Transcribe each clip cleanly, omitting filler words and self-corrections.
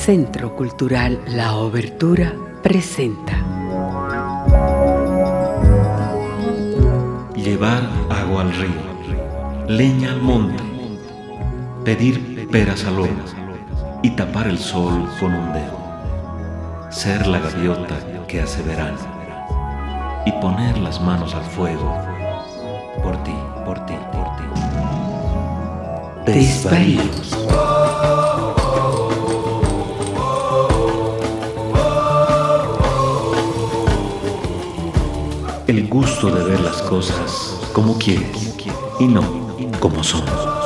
Centro Cultural La Obertura presenta Llevar agua al río, leña al monte, pedir peras al horno y tapar el sol con un dedo, ser la gaviota que hace verano y poner las manos al fuego por ti, por ti, por ti. Desvaríos. El gusto de ver las cosas como quieres y no como son.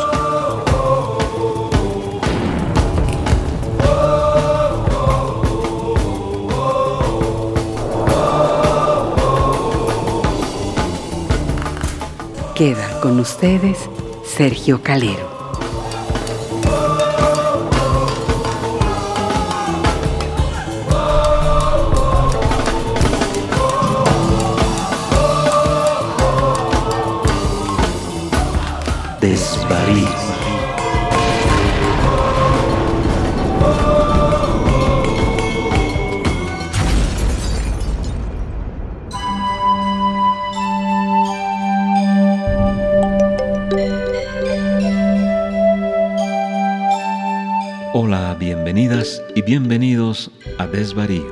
Queda con ustedes Sergio Calero. Desvaríos. Hola, bienvenidas y bienvenidos a Desvaríos.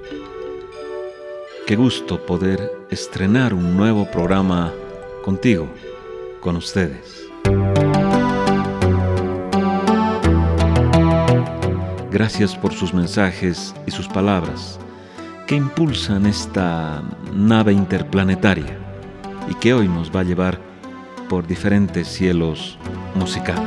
Qué gusto poder estrenar un nuevo programa contigo, con ustedes. Gracias por sus mensajes y sus palabras que impulsan esta nave interplanetaria y que hoy nos va a llevar por diferentes cielos musicales.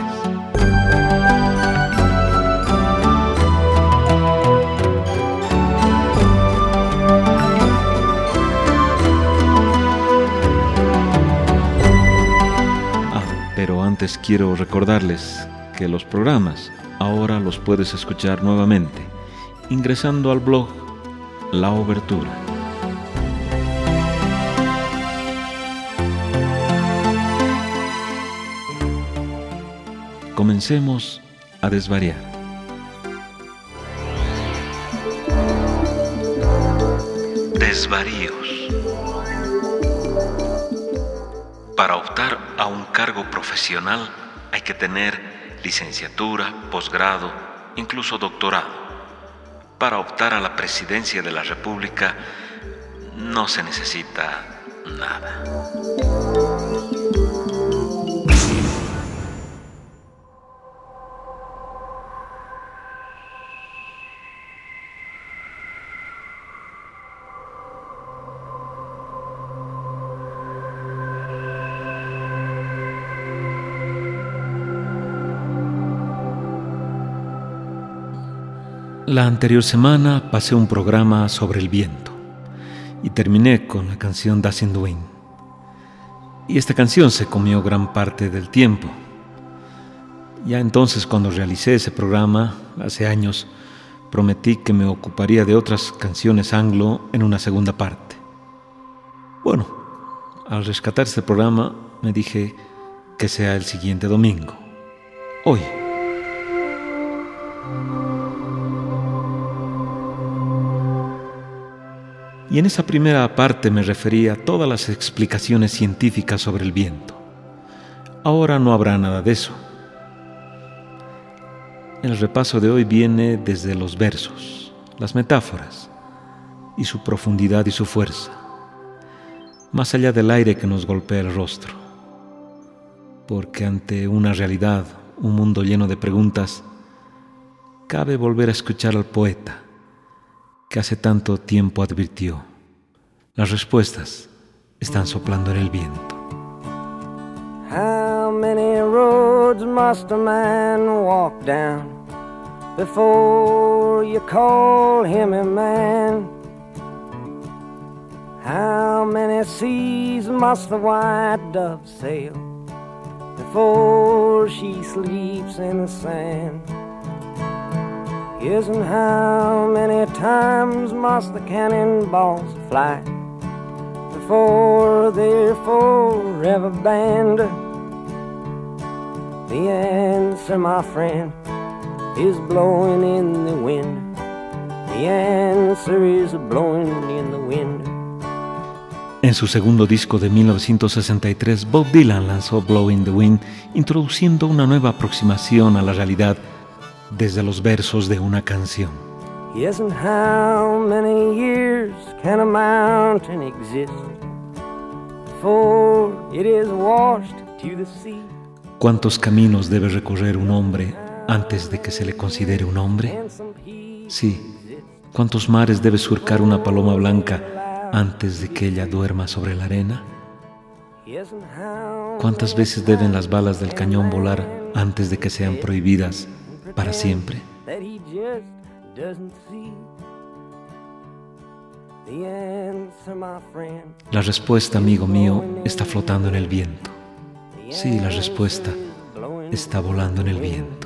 Pero antes quiero recordarles que los programas ahora los puedes escuchar nuevamente ingresando al blog La Obertura. Comencemos a desvariar. Desvaríos. Para optar a un cargo profesional hay que tener licenciatura, posgrado, incluso doctorado. Para optar a la presidencia de la República no se necesita nada. La anterior semana pasé un programa sobre el viento y terminé con la canción Dancing Wind. Y esta canción se comió gran parte del tiempo. Ya entonces, cuando realicé ese programa, hace años, prometí que me ocuparía de otras canciones anglo en una segunda parte. Bueno, al rescatar este programa me dije que sea el siguiente domingo, hoy. Y en esa primera parte me refería a todas las explicaciones científicas sobre el viento. Ahora no habrá nada de eso. El repaso de hoy viene desde los versos, las metáforas y su profundidad y su fuerza, más allá del aire que nos golpea el rostro. Porque ante una realidad, un mundo lleno de preguntas, cabe volver a escuchar al poeta que hace tanto tiempo advirtió: las respuestas están soplando en el viento. How many roads must a man walk down before you call him a man? How many seas must the white dove sail before she sleeps in the sand? Yes, and how many times must the cannonballs fly before they're forever banned? The answer, my friend, is blowing in the wind. The answer is blowing in the wind. En su segundo disco de 1963, Bob Dylan lanzó Blowin' in the Wind, introduciendo una nueva aproximación a la realidad desde los versos de una canción. Yes, and how many years can a mountain exist before it is washed to the sea? ¿Cuántos caminos debe recorrer un hombre antes de que se le considere un hombre? Sí, ¿cuántos mares debe surcar una paloma blanca antes de que ella duerma sobre la arena? ¿Cuántas veces deben las balas del cañón volar antes de que sean prohibidas para siempre? La respuesta, amigo mío, está flotando en el viento. Sí, la respuesta está volando en el viento.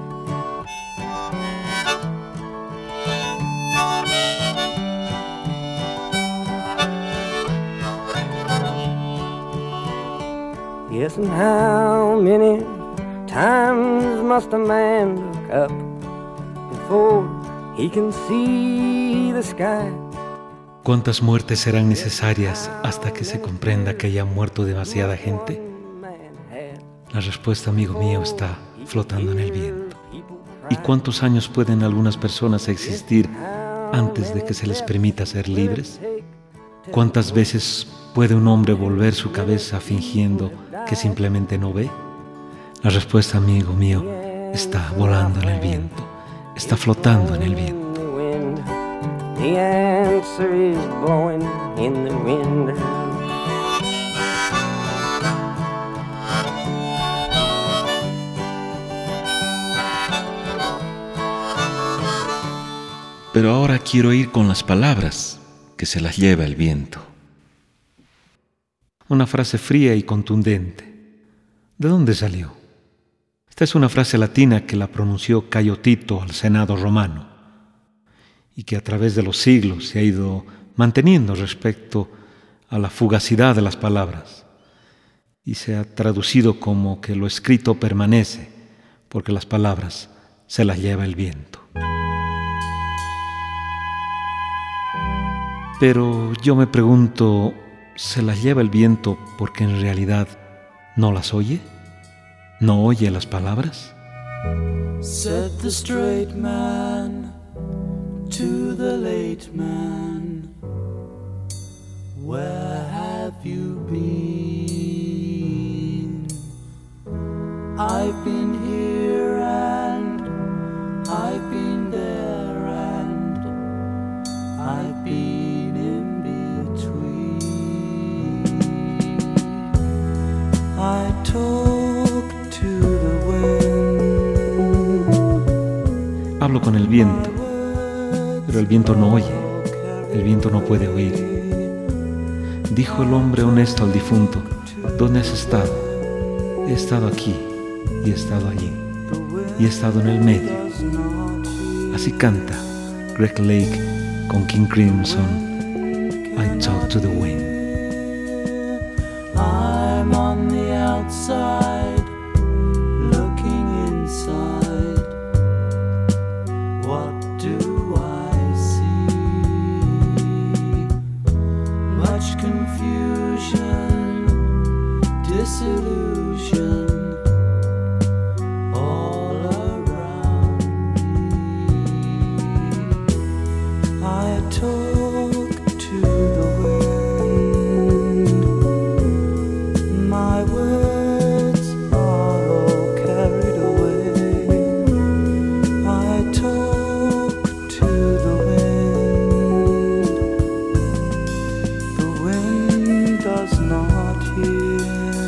Yes, and how many times must a man look up before he can see the sky? ¿Cuántas muertes serán necesarias hasta que se comprenda que haya muerto demasiada gente? La respuesta, amigo mío, está flotando en el viento. ¿Y cuántos años pueden algunas personas existir antes de que se les permita ser libres? ¿Cuántas veces puede un hombre volver su cabeza fingiendo que simplemente no ve? La respuesta, amigo mío, está volando en el viento, está flotando en el viento. The answer is blowing in the wind. Pero ahora quiero ir con las palabras que se las lleva el viento. Una frase fría y contundente. ¿De dónde salió? Esta es una frase latina que la pronunció Cayo Tito al Senado romano y que a través de los siglos se ha ido manteniendo respecto a la fugacidad de las palabras y se ha traducido como que lo escrito permanece porque las palabras se las lleva el viento. Pero yo me pregunto, ¿se las lleva el viento porque en realidad no las oye? ¿No oye las palabras? Said the straight man to the late man, where have you been? I've been here and I've been there and I've been in between. I talk to the wind. Hablo con el viento, pero el viento no oye, el viento no puede oír. Dijo el hombre honesto al difunto, ¿dónde has estado? He estado aquí y he estado allí y he estado en el medio. Así canta Greg Lake con King Crimson, I Talk to the Wind. I'm on the outside, looking inside. What do I see? Much confusion, disillusion, all around me. I talk to the wind. My words are all carried away. I talk to the wind. The wind does not hear.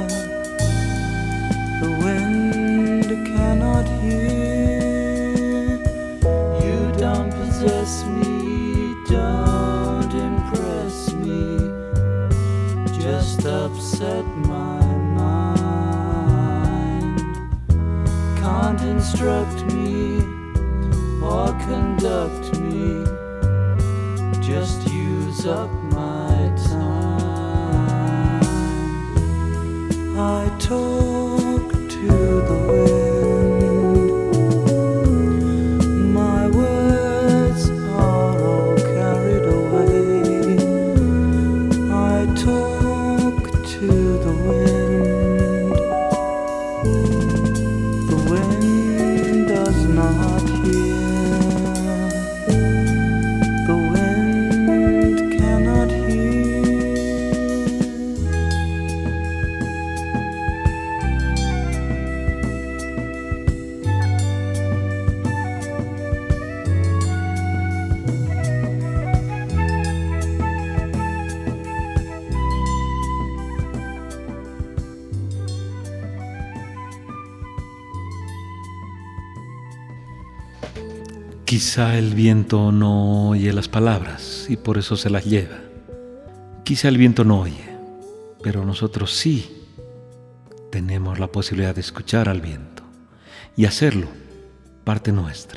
The wind cannot hear. You don't possess me, don't impress me, just upset my mind. Can't instruct me or conduct me, just use up my time. I talk to the wind. Quizá el viento no oye las palabras y por eso se las lleva. Quizá el viento no oye, pero nosotros sí tenemos la posibilidad de escuchar al viento y hacerlo parte nuestra.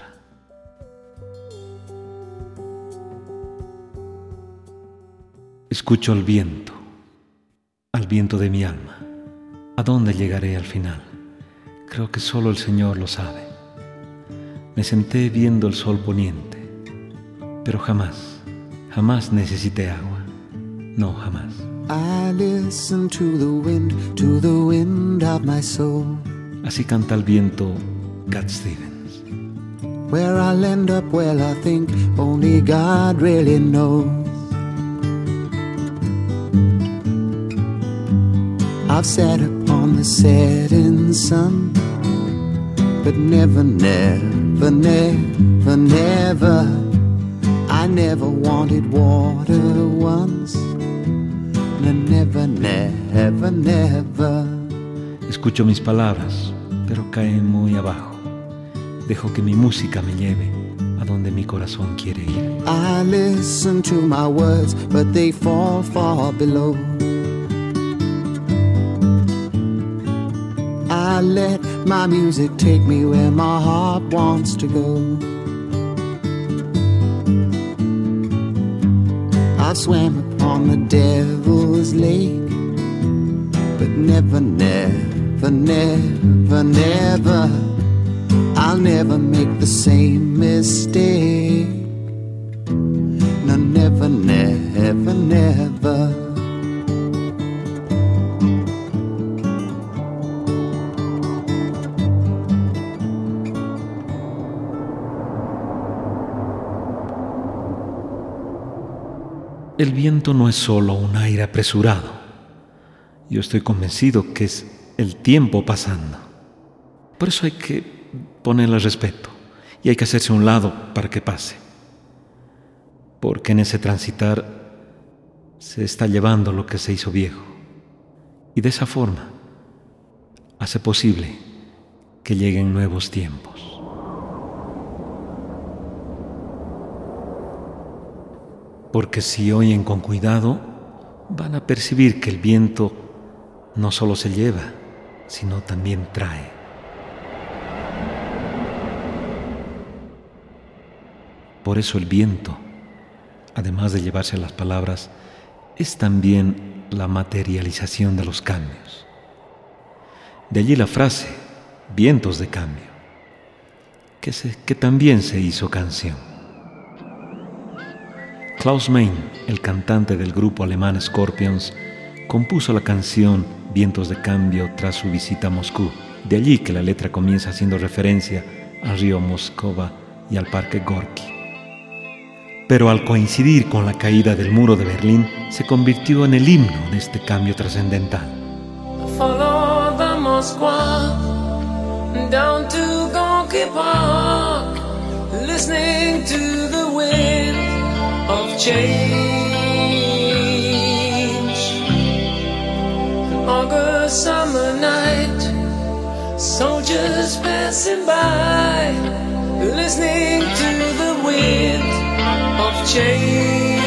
Escucho al viento de mi alma. ¿A dónde llegaré al final? Creo que solo el Señor lo sabe. Me senté viendo el sol poniente, pero jamás necesité agua. No, jamás. I listen to the wind of my soul. Así canta el viento Cat Stevens. Where I'll end up, well, I think only God really knows. I've sat upon the setting sun, but never I never wanted water once. Never. Escucho mis palabras, pero caen muy abajo. Dejo que mi música me lleve a donde mi corazón quiere ir. I listen to my words, but they fall far below. I let my music take me where my heart wants to go. I've swam upon the devil's lake, but never I'll never make the same mistake. No, never. El viento no es solo un aire apresurado. Yo estoy convencido que es el tiempo pasando. Por eso hay que ponerle respeto y hay que hacerse a un lado para que pase. Porque en ese transitar se está llevando lo que se hizo viejo. Y de esa forma hace posible que lleguen nuevos tiempos. Porque si oyen con cuidado, van a percibir que el viento no solo se lleva, sino también trae. Por eso el viento, además de llevarse las palabras, es también la materialización de los cambios. De allí la frase, vientos de cambio, que también se hizo canción. Klaus Meine, el cantante del grupo alemán Scorpions, compuso la canción Vientos de Cambio tras su visita a Moscú. De allí que la letra comienza haciendo referencia al río Moscova y al parque Gorki. Pero al coincidir con la caída del muro de Berlín, se convirtió en el himno de este cambio trascendental. Follow the Moskva down to Gorky Park, listening to the wind of change. An August summer night, soldiers passing by, listening to the wind of change.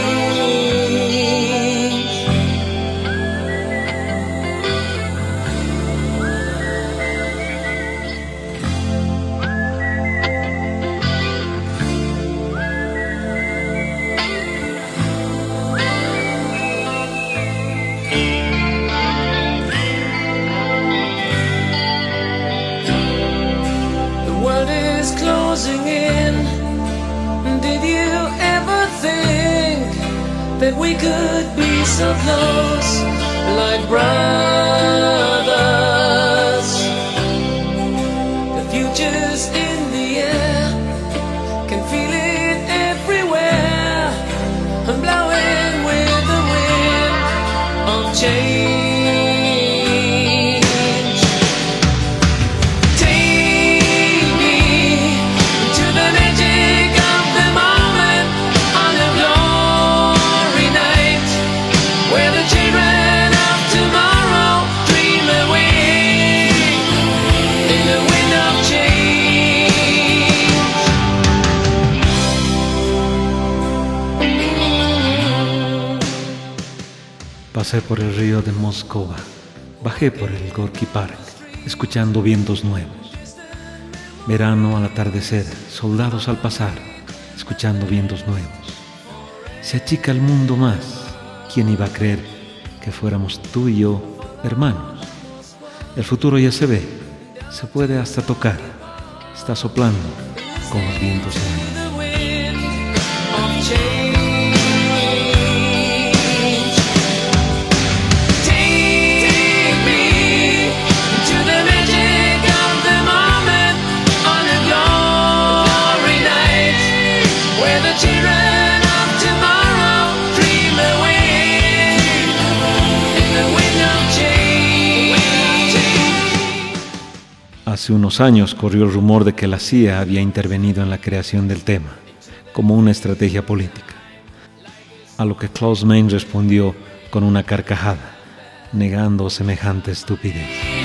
Closing in. Did you ever think that we could be so close, like brothers? The future's in the air, can feel it everywhere, I'm blowing with the wind of change. Children of tomorrow dream Pasé por el río de Moscova, bajé por el Gorky Park, escuchando vientos nuevos. Verano al atardecer, soldados al pasar, escuchando vientos nuevos. Se achica el mundo más. ¿Quién iba a creer que fuéramos tú y yo hermanos? El futuro ya se ve, se puede hasta tocar. Está soplando con los vientos nuevos. Hace unos años corrió el rumor de que la CIA había intervenido en la creación del tema, como una estrategia política. A lo que Klaus Meine respondió con una carcajada, negando semejante estupidez.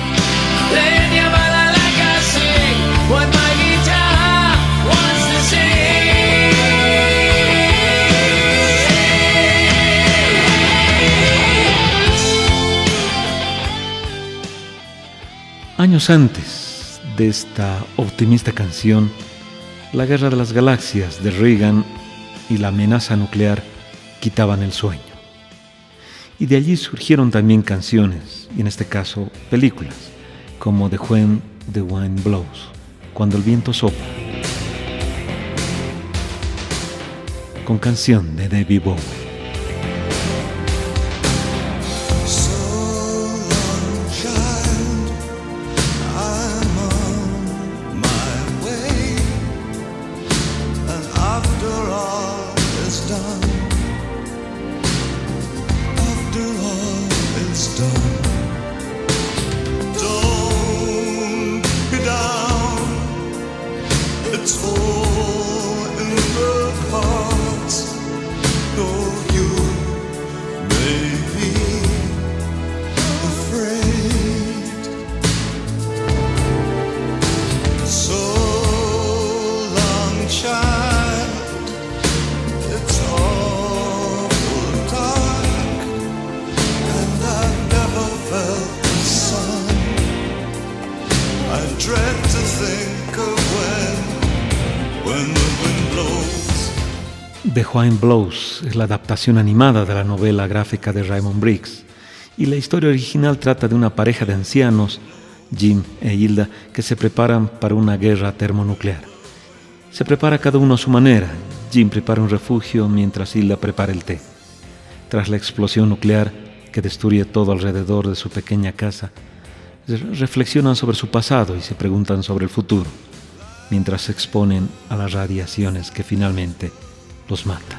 Años antes de esta optimista canción, la Guerra de las Galaxias de Reagan y la amenaza nuclear quitaban el sueño. Y de allí surgieron también canciones, y en este caso películas, como The When the Wind Blows, cuando el viento sopla, con canción de David Bowie. The Wind Blows es la adaptación animada de la novela gráfica de Raymond Briggs, y la historia original trata de una pareja de ancianos, Jim e Hilda, que se preparan para una guerra termonuclear. Se prepara cada uno a su manera. Jim prepara un refugio mientras Hilda prepara el té. Tras la explosión nuclear que destruye todo alrededor de su pequeña casa, reflexionan sobre su pasado y se preguntan sobre el futuro, mientras se exponen a las radiaciones que finalmente los mata.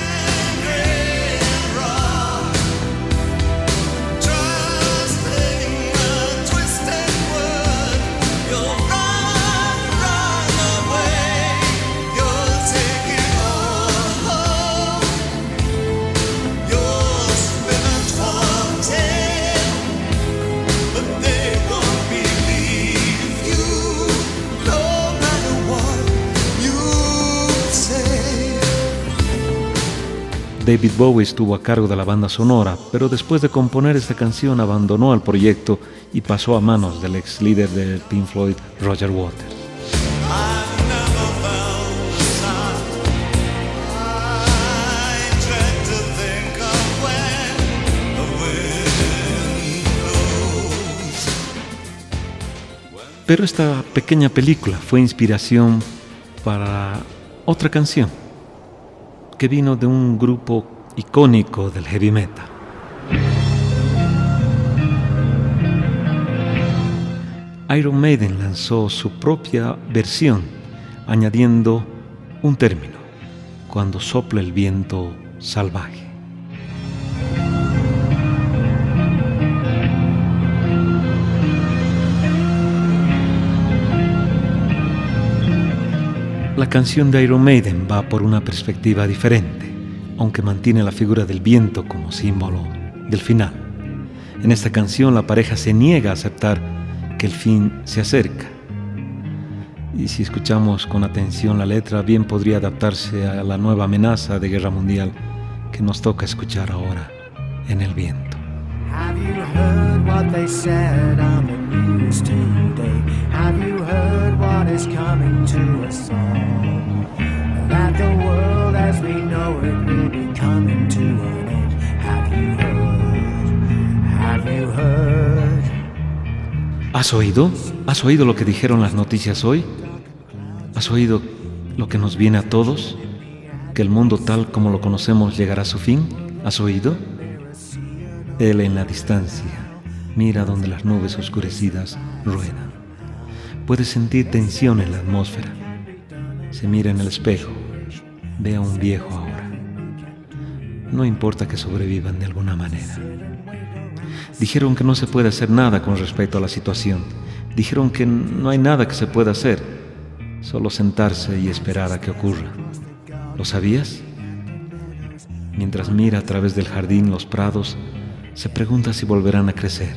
David Bowie estuvo a cargo de la banda sonora, pero después de componer esta canción abandonó el proyecto y pasó a manos del ex líder de Pink Floyd, Roger Waters. Pero esta pequeña película fue inspiración para otra canción que vino de un grupo icónico del heavy metal. Iron Maiden lanzó su propia versión, añadiendo un término: cuando sopla el viento salvaje. La canción de Iron Maiden va por una perspectiva diferente, aunque mantiene la figura del viento como símbolo del final. En esta canción la pareja se niega a aceptar que el fin se acerca. Y si escuchamos con atención la letra, bien podría adaptarse a la nueva amenaza de guerra mundial que nos toca escuchar ahora en el viento. Have you heard what they said on the news today? Have you heard what is coming to us all? That the world as we know it will be coming to an end. Have you heard? Have you heard? ¿Has oído? ¿Has oído lo que dijeron las noticias hoy? ¿Has oído lo que nos viene a todos? ¿Que el mundo tal como lo conocemos llegará a su fin? ¿Has oído? Él en la distancia mira donde las nubes oscurecidas ruedan. Puede sentir tensión en la atmósfera. Se mira en el espejo. Ve a un viejo ahora. No importa que sobrevivan de alguna manera. Dijeron que no se puede hacer nada con respecto a la situación. Dijeron que no hay nada que se pueda hacer. Solo sentarse y esperar a que ocurra. ¿Lo sabías? Mientras mira a través del jardín los prados, se pregunta si volverán a crecer.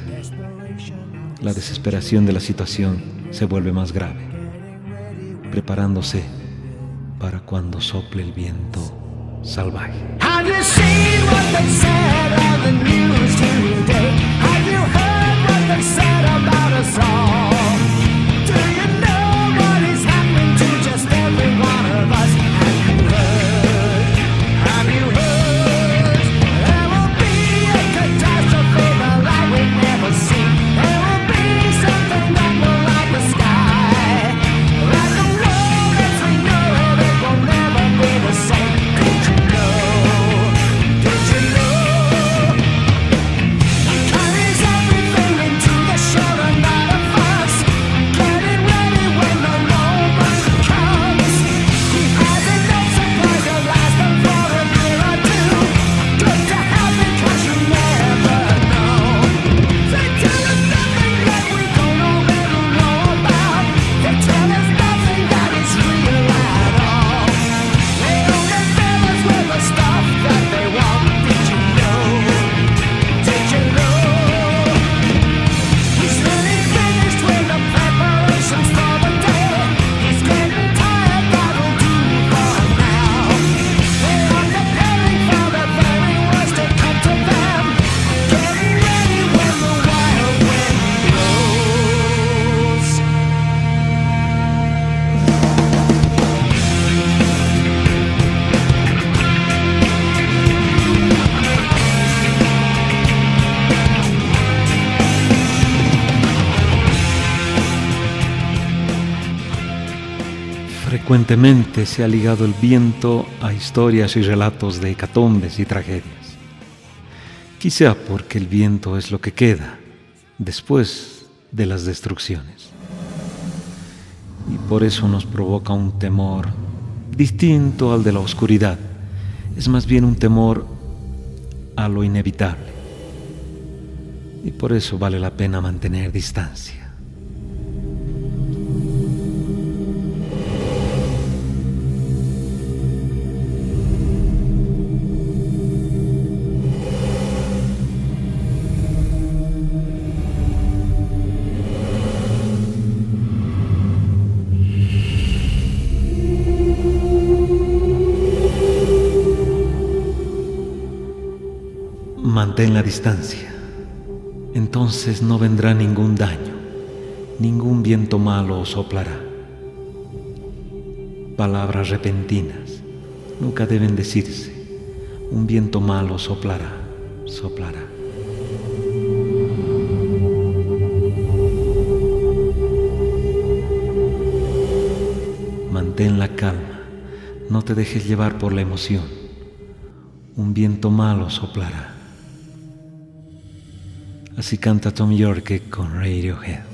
La desesperación de la situación se vuelve más grave, preparándose para cuando sople el viento salvaje. Have you seen what they said on the news today? Have you heard what they said about us all? Do you know what is happening to just every one of us? Have you heard? Have you heard? There will be a catastrophe the like we've never seen. There will be something that will light the sky. That the world as we know it will never be the same. Did you know? Did you know? He carries everything into the shoulder, not a fuss. Getting ready when the moment comes. He has enough supply to last them for a year or two. Good to have because you never know. They tell us nothing that we don't already know about. They tell us nothing that is real at all. They only fill us with the stuff that they want. Did you know? Did you know? He's really finished with the preparations for the day. He's getting tired, that'll do for now. They are preparing for the very worst to come to them. Getting ready when the wild wind blows. Frecuentemente se ha ligado el viento a historias y relatos de hecatombes y tragedias. Quizá porque el viento es lo que queda después de las destrucciones. Y por eso nos provoca un temor distinto al de la oscuridad. Es más bien un temor a lo inevitable. Y por eso vale la pena mantener distancia. Mantén la distancia. Entonces no vendrá ningún daño, ningún viento malo os soplará. Palabras repentinas nunca deben decirse. Un viento malo soplará, soplará. Mantén la calma, no te dejes llevar por la emoción. Un viento malo soplará. Así canta Thom Yorke con Radiohead.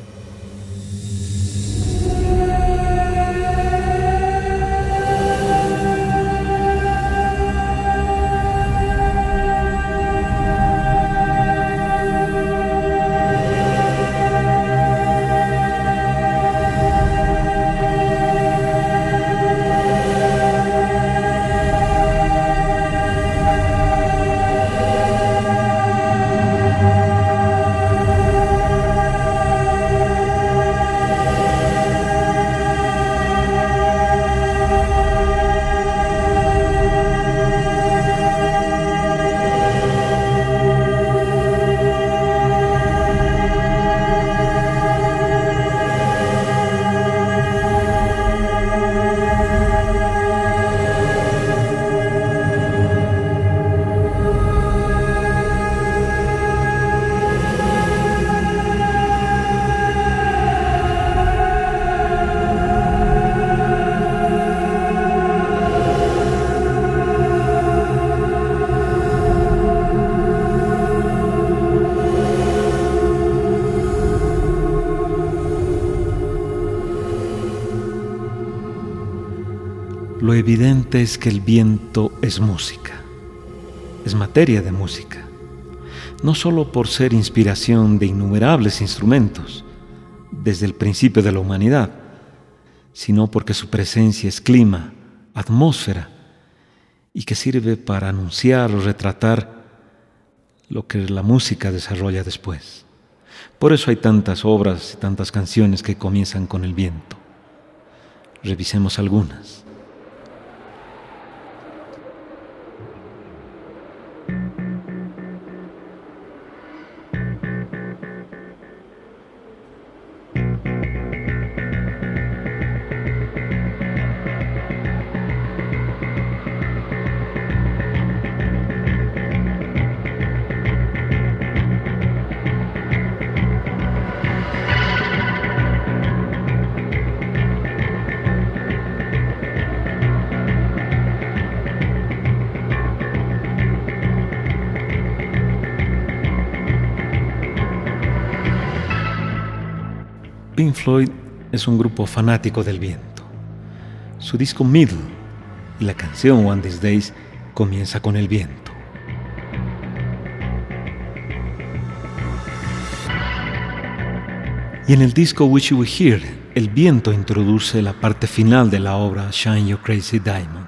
Lo evidente es que el viento es música, es materia de música, no solo por ser inspiración de innumerables instrumentos desde el principio de la humanidad, sino porque su presencia es clima, atmósfera, y que sirve para anunciar o retratar lo que la música desarrolla después. Por eso hay tantas obras y tantas canciones que comienzan con el viento. Revisemos algunas. Pink Floyd es un grupo fanático del viento. Su disco Middle y la canción One These Days comienza con el viento. Y en el disco Wish You Were Here, el viento introduce la parte final de la obra Shine Your Crazy Diamond.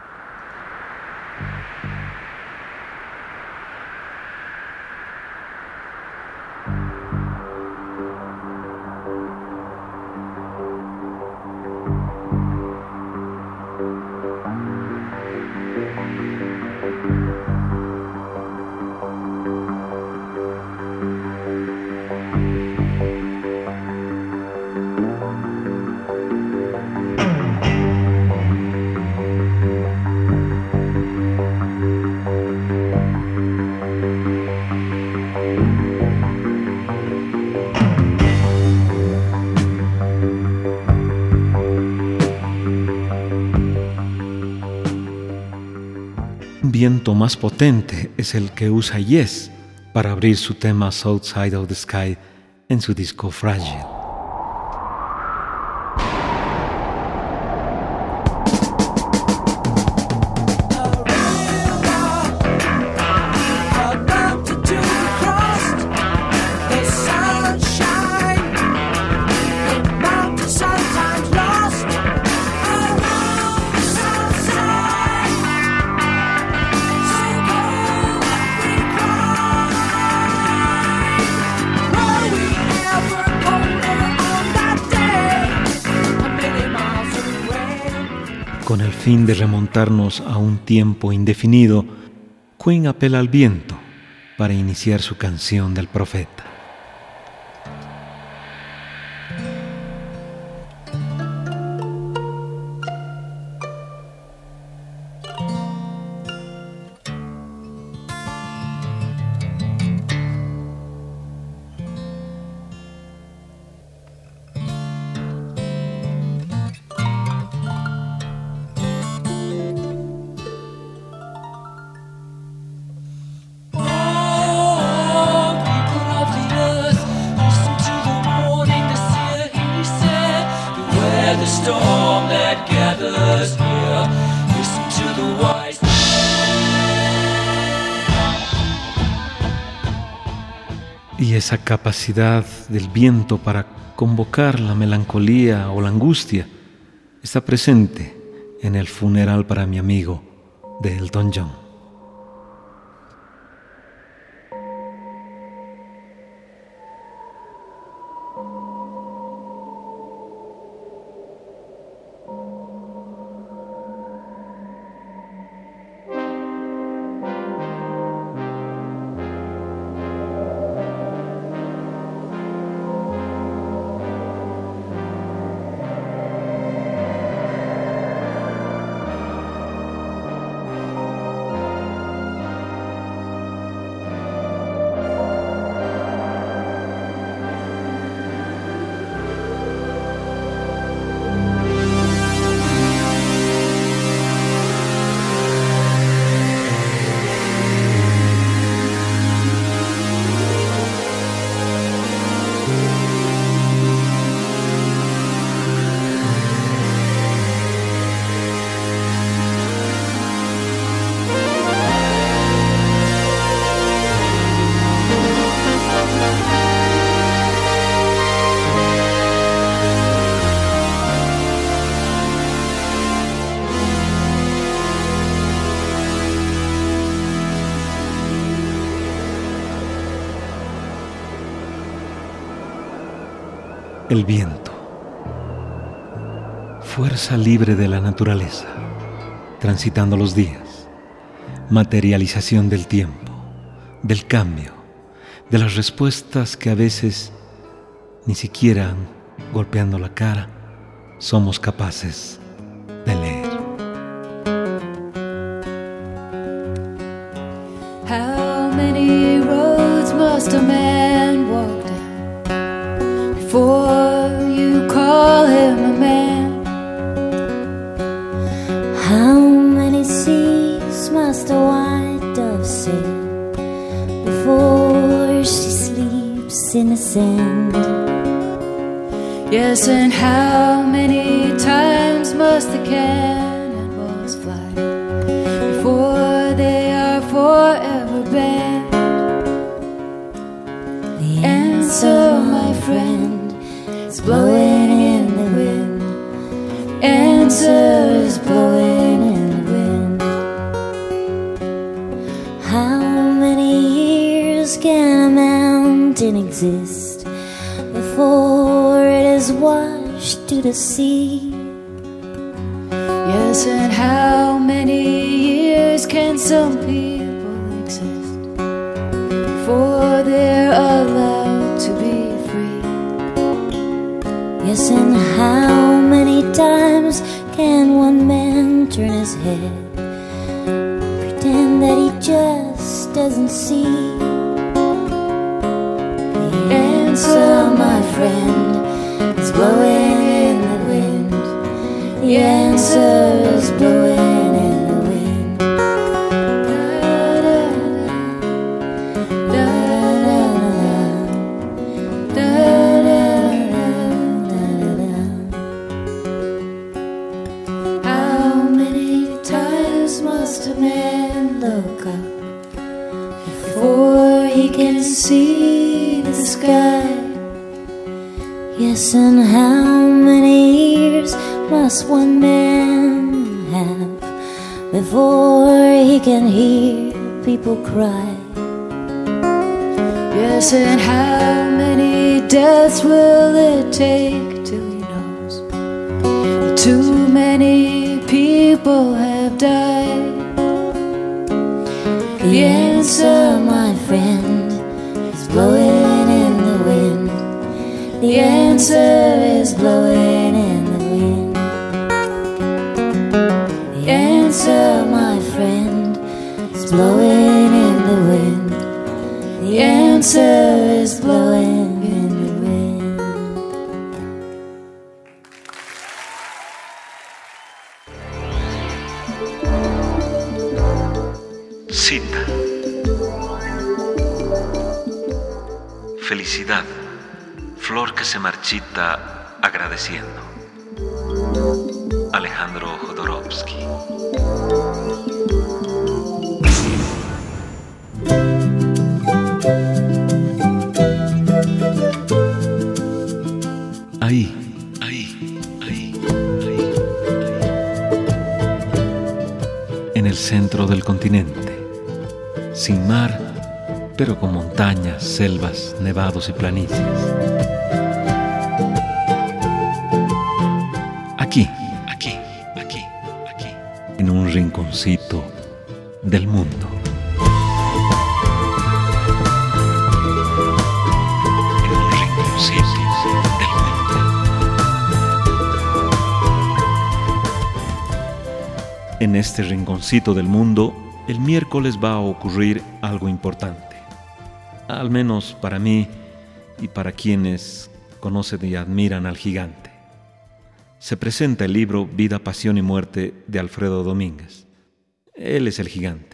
Un viento más potente es el que usa Yes para abrir su tema South Side of the Sky en su disco Fragile. Con el fin de remontarnos a un tiempo indefinido, Queen apela al viento para iniciar su canción del profeta. The storm that gathers near. Listen to the wise. Y esa capacidad del viento para convocar la melancolía o la angustia está presente en el funeral para mi amigo de Elton John. El viento. Fuerza libre de la naturaleza, transitando los días. Materialización del tiempo, del cambio, de las respuestas que a veces ni siquiera golpeando la cara somos capaces de leer. How many roads must a man walk down before you call him a man? How many seas must a white dove sail before she sleeps in the sand? Yes, and how many times must the cannonballs fly before they are forever banned? The answer, my friend, is blowing in the wind. Answer is blowing in the wind. How many years can a mountain exist before it is washed to the sea? Yes, and how many years can some people exist before they're allowed to be free? Yes, and how many times can one man turn his head, pretend that he just doesn't see? The answer, my friend, is blowing in the wind. The answer is blowing in the wind. Da, da, da, da, da, da, da, da, da. How many times must a man look up before he can see the sky? Yes, and how many years must one man have before he can hear people cry? Yes, and how many deaths will it take till he knows that too many people have died? The answer, my friend, is blowing in the wind. The answer is blowing in the wind. The answer, my friend, is blowing in the wind. The answer is blowing in the wind. Cita. Felicidad, flor que se marchita agradeciendo. Alejandro Jodorowsky. Ahí. En el centro del continente, sin mar, pero con montañas, selvas, nevados y planicies. Aquí, en un rinconcito del mundo. En un rinconcito del mundo. En este rinconcito del mundo, el miércoles va a ocurrir algo importante. Al menos para mí y para quienes conocen y admiran al gigante. Se presenta el libro Vida, Pasión y Muerte de Alfredo Domínguez. Él es el gigante.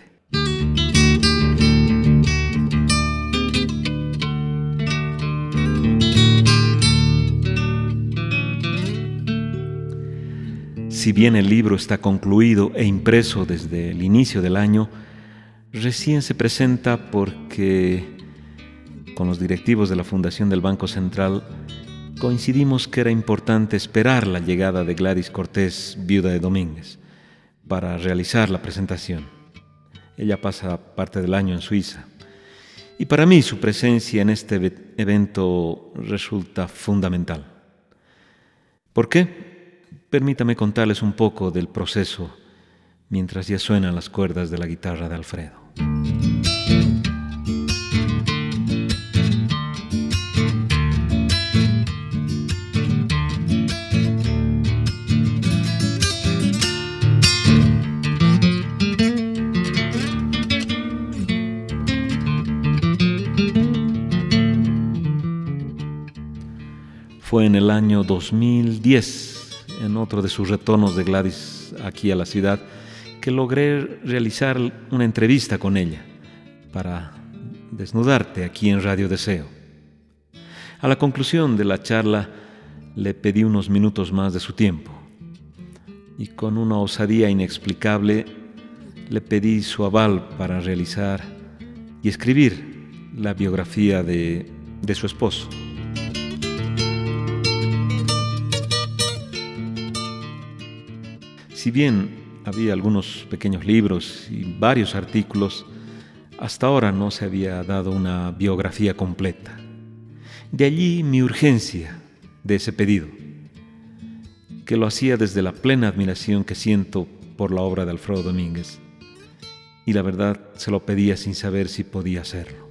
Si bien el libro está concluido e impreso desde el inicio del año, recién se presenta porque con los directivos de la Fundación del Banco Central coincidimos que era importante esperar la llegada de Gladys Cortés, viuda de Domínguez, para realizar la presentación. Ella pasa parte del año en Suiza. Y para mí su presencia en este evento resulta fundamental. ¿Por qué? Permítame contarles un poco del proceso mientras ya suenan las cuerdas de la guitarra de Alfredo. Fue en el año 2010, en otro de sus retornos de Gladys aquí a la ciudad, que logré realizar una entrevista con ella para Desnudarte aquí en Radio Deseo. A la conclusión de la charla le pedí unos minutos más de su tiempo y con una osadía inexplicable le pedí su aval para realizar y escribir la biografía de su esposo. Si bien había algunos pequeños libros y varios artículos, hasta ahora no se había dado una biografía completa. De allí mi urgencia de ese pedido, que lo hacía desde la plena admiración que siento por la obra de Alfredo Domínguez, y la verdad se lo pedía sin saber si podía hacerlo.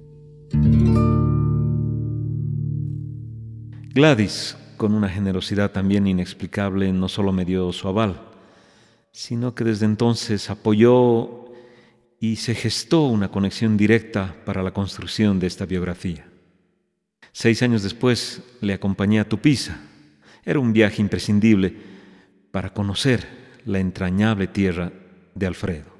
Gladys, con una generosidad también inexplicable, no solo me dio su aval, sino que desde entonces apoyó y se gestó una conexión directa para la construcción de esta biografía. 6 años después le acompañé a Tupiza. Era un viaje imprescindible para conocer la entrañable tierra de Alfredo.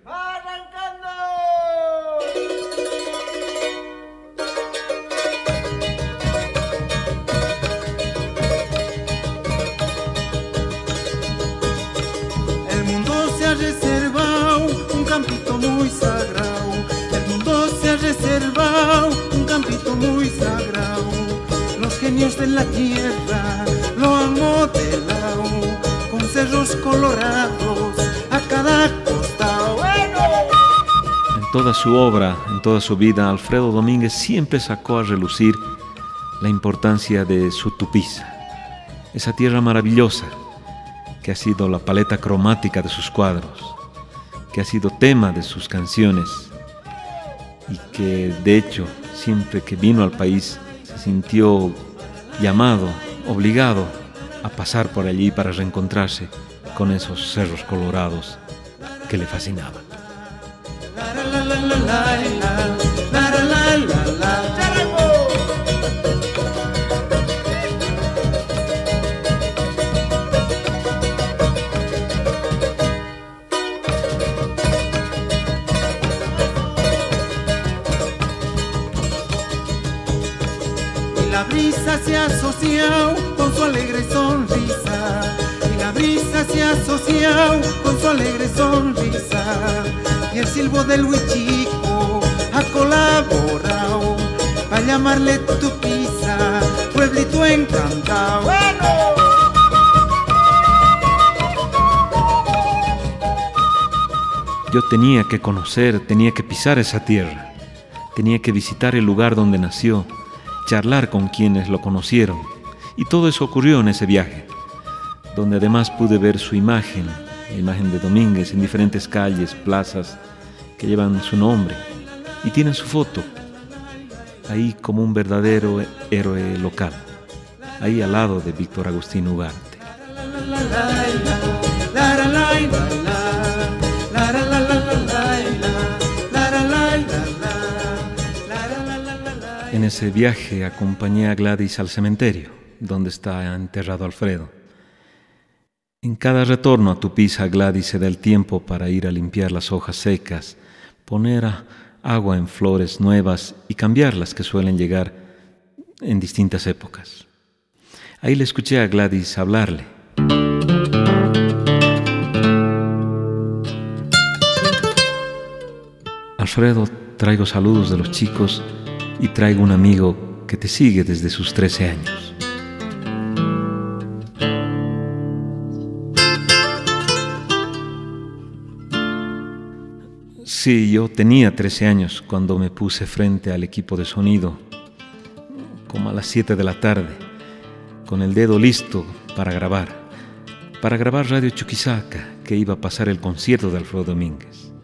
Reservado un campito muy sagrado, el mundo se ha reservado un campito muy sagrado. Los genios de la tierra lo han modelado con cerros colorados a cada costado. En toda su obra, en toda su vida, Alfredo Domínguez siempre sacó a relucir la importancia de su Tupiza, esa tierra maravillosa que ha sido la paleta cromática de sus cuadros, que ha sido tema de sus canciones y que, de hecho, siempre que vino al país se sintió llamado, obligado a pasar por allí para reencontrarse con esos cerros colorados que le fascinaban. La brisa se ha asociado con su alegre sonrisa, y la brisa se ha asociado con su alegre sonrisa, y el silbo del huichico ha colaborado para llamarle Tupiza, pueblito encantado. Yo tenía que conocer, tenía que pisar esa tierra, tenía que visitar el lugar donde nació, charlar con quienes lo conocieron, y todo eso ocurrió en ese viaje, donde además pude ver su imagen, la imagen de Domínguez en diferentes calles, plazas que llevan su nombre y tienen su foto, ahí como un verdadero héroe local, ahí al lado de Víctor Agustín Ugarte. En ese viaje acompañé a Gladys al cementerio, donde está enterrado Alfredo. En cada retorno a Tupiza, Gladys se da el tiempo para ir a limpiar las hojas secas, poner agua en flores nuevas y cambiar las que suelen llegar en distintas épocas. Ahí le escuché a Gladys hablarle. Alfredo, traigo saludos de los chicos y traigo un amigo que te sigue desde sus 13 años. Sí, yo tenía 13 años cuando me puse frente al equipo de sonido, como a las 7 de la tarde, con el dedo listo para grabar Radio Chuquisaca, que iba a pasar el concierto de Alfredo Domínguez.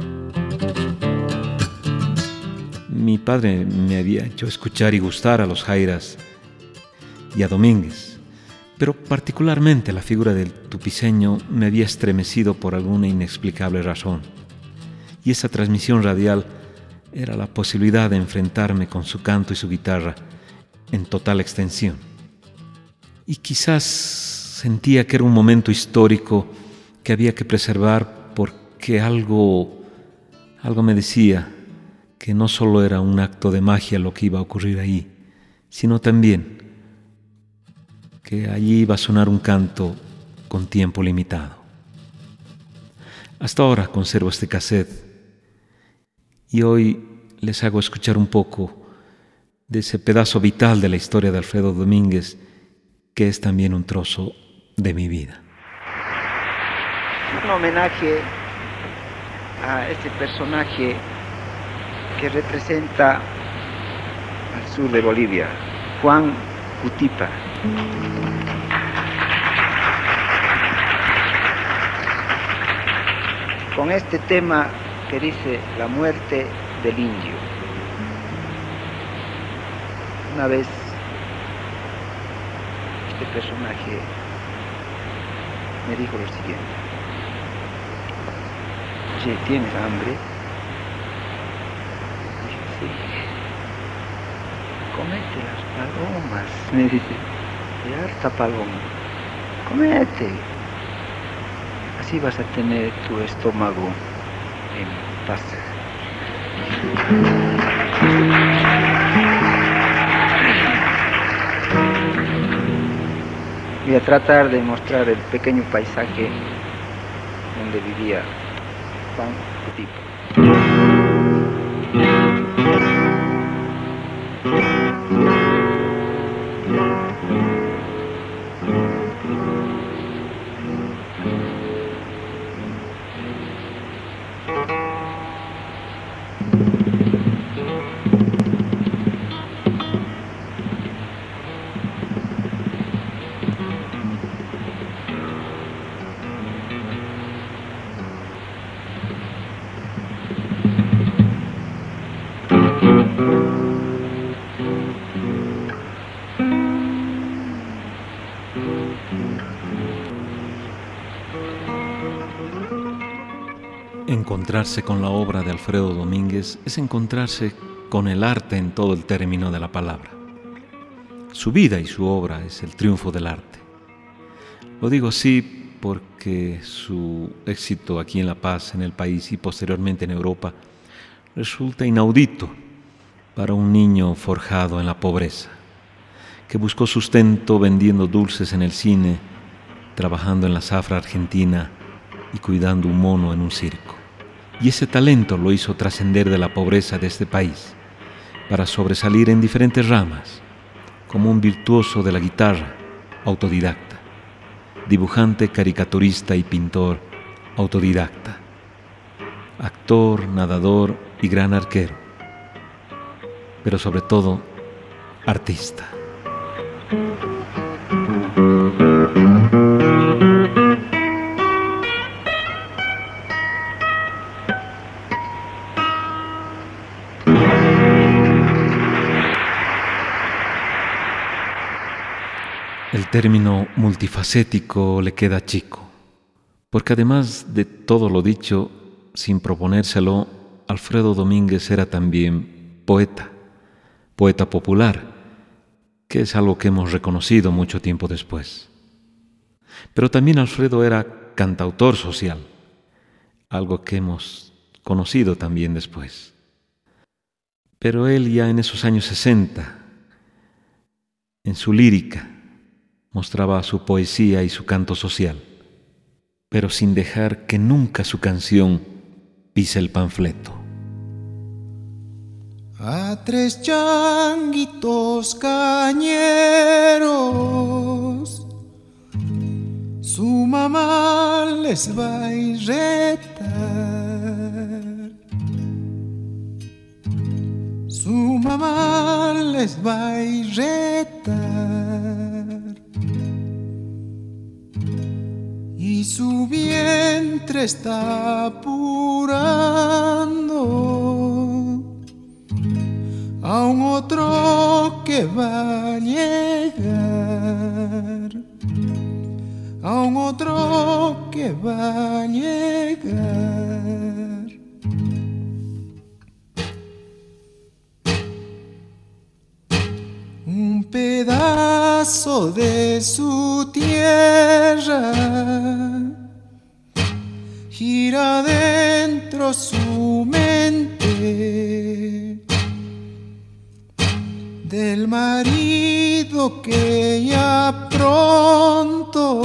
Mi padre me había hecho escuchar y gustar a los Jairas y a Domínguez, pero particularmente la figura del tupiceño me había estremecido por alguna inexplicable razón, y esa transmisión radial era la posibilidad de enfrentarme con su canto y su guitarra en total extensión. Y quizás sentía que era un momento histórico que había que preservar, porque algo me decía que no solo era un acto de magia lo que iba a ocurrir ahí, sino también que allí iba a sonar un canto con tiempo limitado. Hasta ahora conservo este cassette y hoy les hago escuchar un poco de ese pedazo vital de la historia de Alfredo Domínguez, que es también un trozo de mi vida. Un homenaje a este personaje que representa al sur de Bolivia, Juan Cutipa. Con este tema que dice La muerte del indio. Una vez este personaje me dijo lo siguiente: "Che, ¿tienes hambre?" Dije, sí. "Comete las palomas", me dice, "de harta paloma, comete. Así vas a tener tu estómago en paz." Voy a tratar de mostrar el pequeño paisaje donde vivía Juan Cutipa. Encontrarse con la obra de Alfredo Domínguez es encontrarse con el arte en todo el término de la palabra. Su vida y su obra es el triunfo del arte. Lo digo así porque su éxito aquí en La Paz, en el país y posteriormente en Europa, resulta inaudito para un niño forjado en la pobreza, que buscó sustento vendiendo dulces en el cine, trabajando en la zafra argentina y cuidando un mono en un circo. Y ese talento lo hizo trascender de la pobreza de este país para sobresalir en diferentes ramas, como un virtuoso de la guitarra, autodidacta, dibujante, caricaturista y pintor, autodidacta, actor, nadador y gran arquero, pero sobre todo, artista. El término multifacético le queda chico, porque además de todo lo dicho, sin proponérselo, Alfredo Domínguez era también poeta popular, que es algo que hemos reconocido mucho tiempo después. Pero también Alfredo era cantautor social, algo que hemos conocido también después. Pero él ya en esos años 60, en su lírica, mostraba su poesía y su canto social, pero sin dejar que nunca su canción pise el panfleto. A tres changuitos cañeros su mamá les va a retar. Su mamá les va a retar. y su vientre está apurando a un otro que va a llegar, a un otro que va a llegar. Un pedazo de su tierra gira dentro su mente, del marido que ya pronto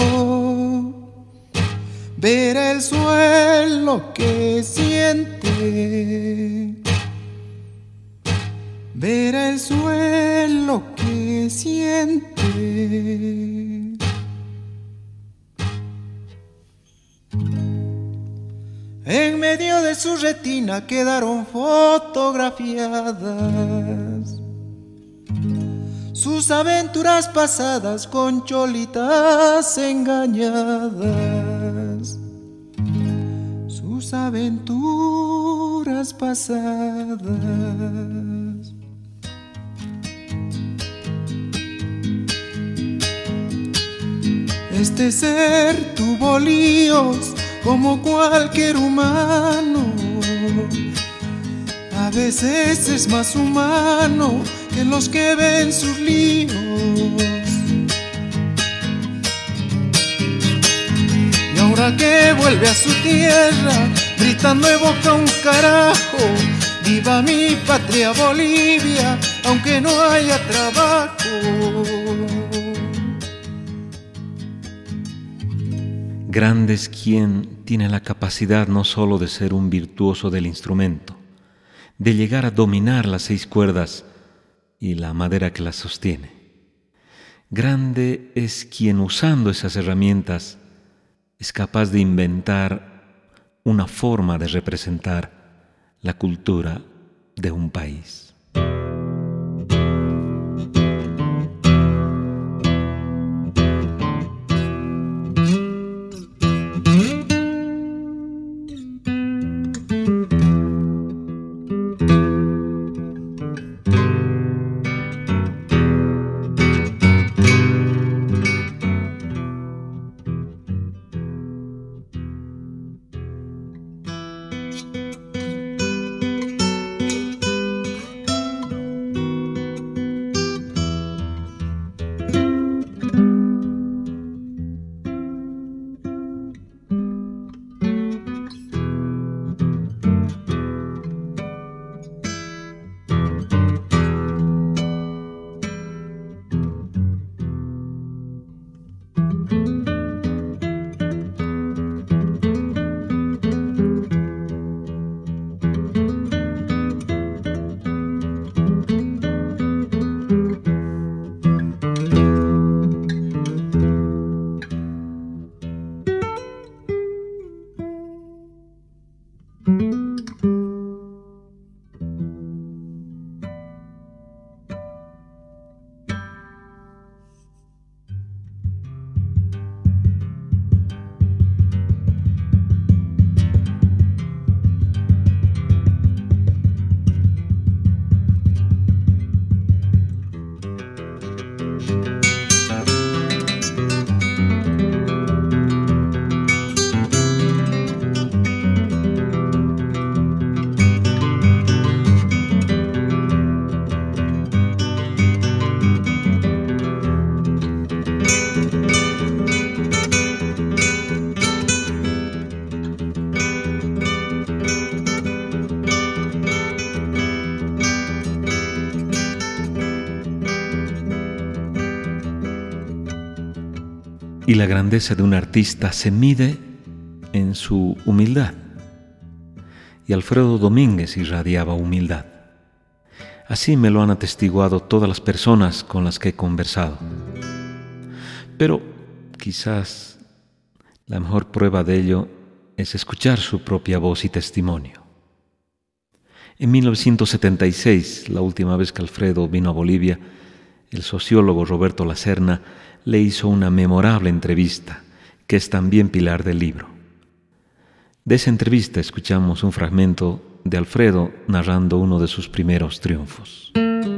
verá el suelo que siente, verá el suelo que siente. En medio de su retina quedaron fotografiadas sus aventuras pasadas con cholitas engañadas, sus aventuras pasadas. Este ser tuvo líos como cualquier humano, a veces es más humano que los que ven sus líos. Y ahora que vuelve a su tierra, gritando evoca un carajo: viva mi patria Bolivia, aunque no haya trabajo. Grande es quien tiene la capacidad no solo de ser un virtuoso del instrumento, de llegar a dominar las 6 cuerdas y la madera que las sostiene. Grande es quien, usando esas herramientas, es capaz de inventar una forma de representar la cultura de un país. Y la grandeza de un artista se mide en su humildad. Y Alfredo Domínguez irradiaba humildad. Así me lo han atestiguado todas las personas con las que he conversado. Pero quizás la mejor prueba de ello es escuchar su propia voz y testimonio. En 1976, la última vez que Alfredo vino a Bolivia, el sociólogo Roberto Lacerna le hizo una memorable entrevista que es también pilar del libro. De esa entrevista escuchamos un fragmento de Alfredo narrando uno de sus primeros triunfos.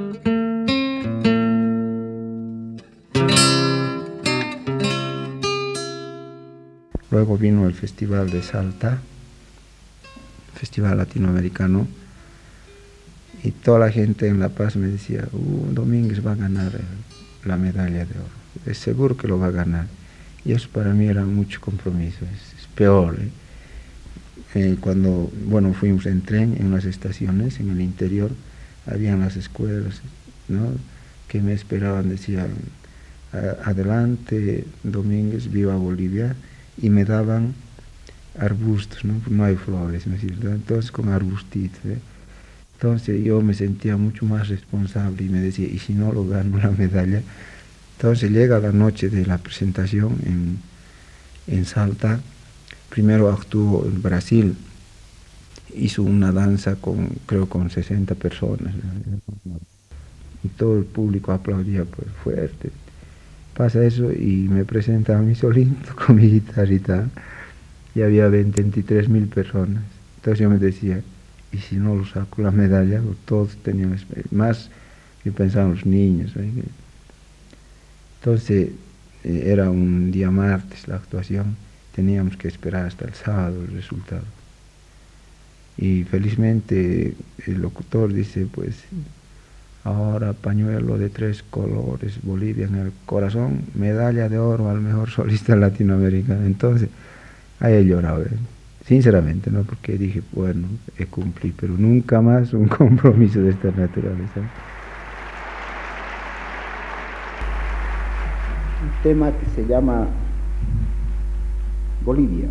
Luego vino el Festival de Salta, Festival Latinoamericano, y toda la gente en La Paz me decía, Domínguez va a ganar la medalla de oro, es seguro que lo va a ganar. Y eso para mí era mucho compromiso, es peor. Cuando fuimos en tren, en las estaciones, en el interior, habían las escuelas, ¿no?, que me esperaban, decían, adelante Domínguez, viva Bolivia, y me daban arbustos, no hay flores, ¿no es cierto? Entonces con arbustitos, Entonces yo me sentía mucho más responsable y me decía, ¿y si no lo gano la medalla? Entonces llega la noche de la presentación en Salta. Primero actuó en Brasil, hizo una danza creo con 60 personas, y todo el público aplaudía pues fuerte. Pasa eso y me presenta a mí solito con mi guitarrita, y había 23.000 personas. Entonces yo me decía, ¿y si no lo saco la medalla? Todos tenían más, yo pensaba en los niños, Entonces era un día martes la actuación, teníamos que esperar hasta el sábado el resultado. Y felizmente el locutor dice, pues ahora pañuelo de 3 colores, Bolivia en el corazón, medalla de oro al mejor solista latinoamericano. Entonces ahí he llorado, sinceramente, ¿no? Porque dije, bueno, he cumplido, pero nunca más un compromiso de esta naturaleza. Un tema que se llama Bolivia.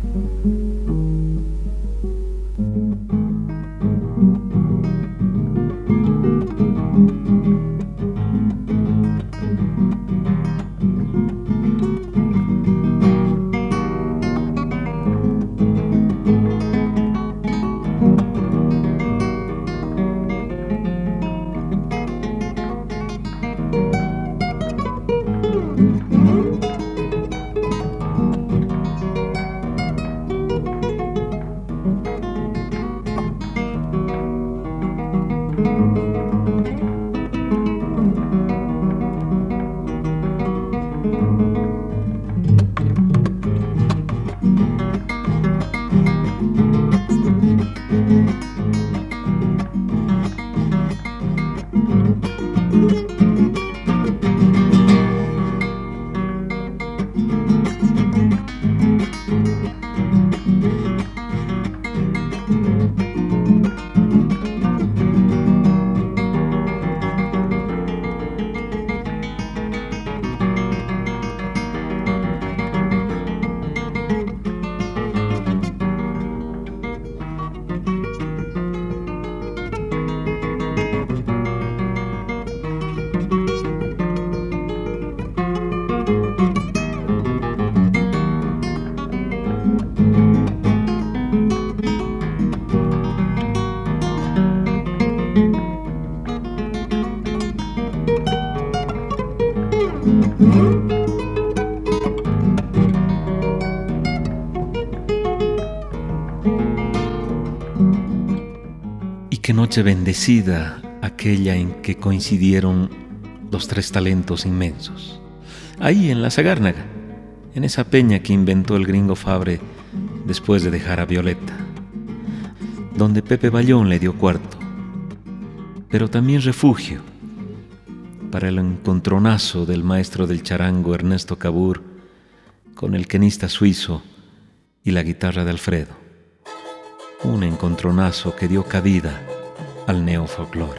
Qué noche bendecida aquella en que coincidieron los 3 talentos inmensos. Ahí en la Sagárnaga, en esa peña que inventó el gringo Fabre después de dejar a Violeta, donde Pepe Bayón le dio cuarto, pero también refugio para el encontronazo del maestro del charango Ernesto Cabur con el quenista suizo y la guitarra de Alfredo. Un encontronazo que dio cabida al neofolclore.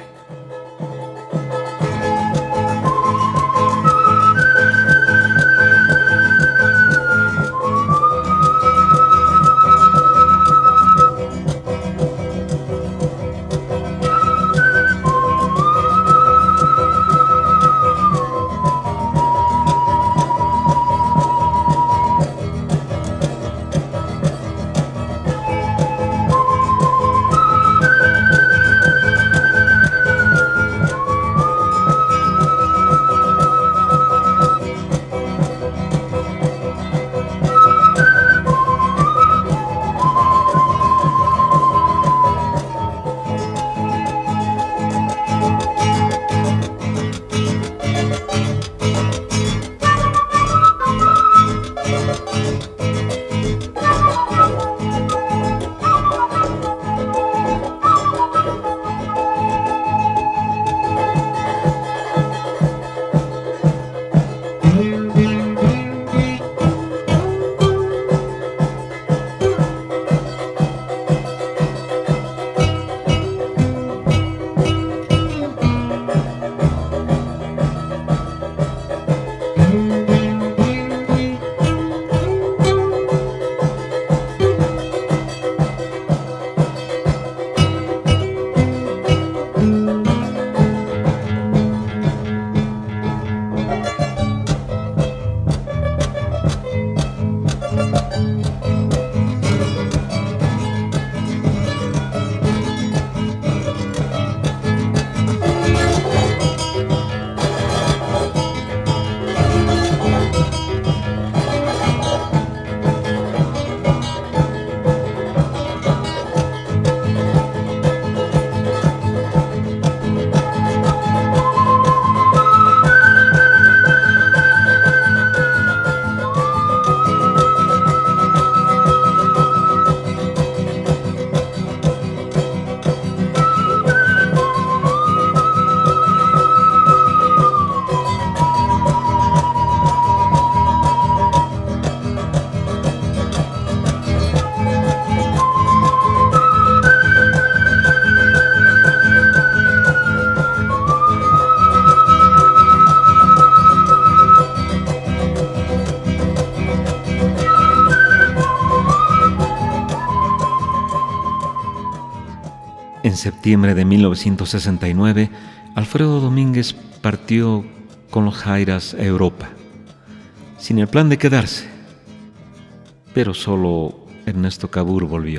En septiembre de 1969, Alfredo Domínguez partió con los Jairas a Europa, sin el plan de quedarse, pero solo Ernesto Cabur volvió.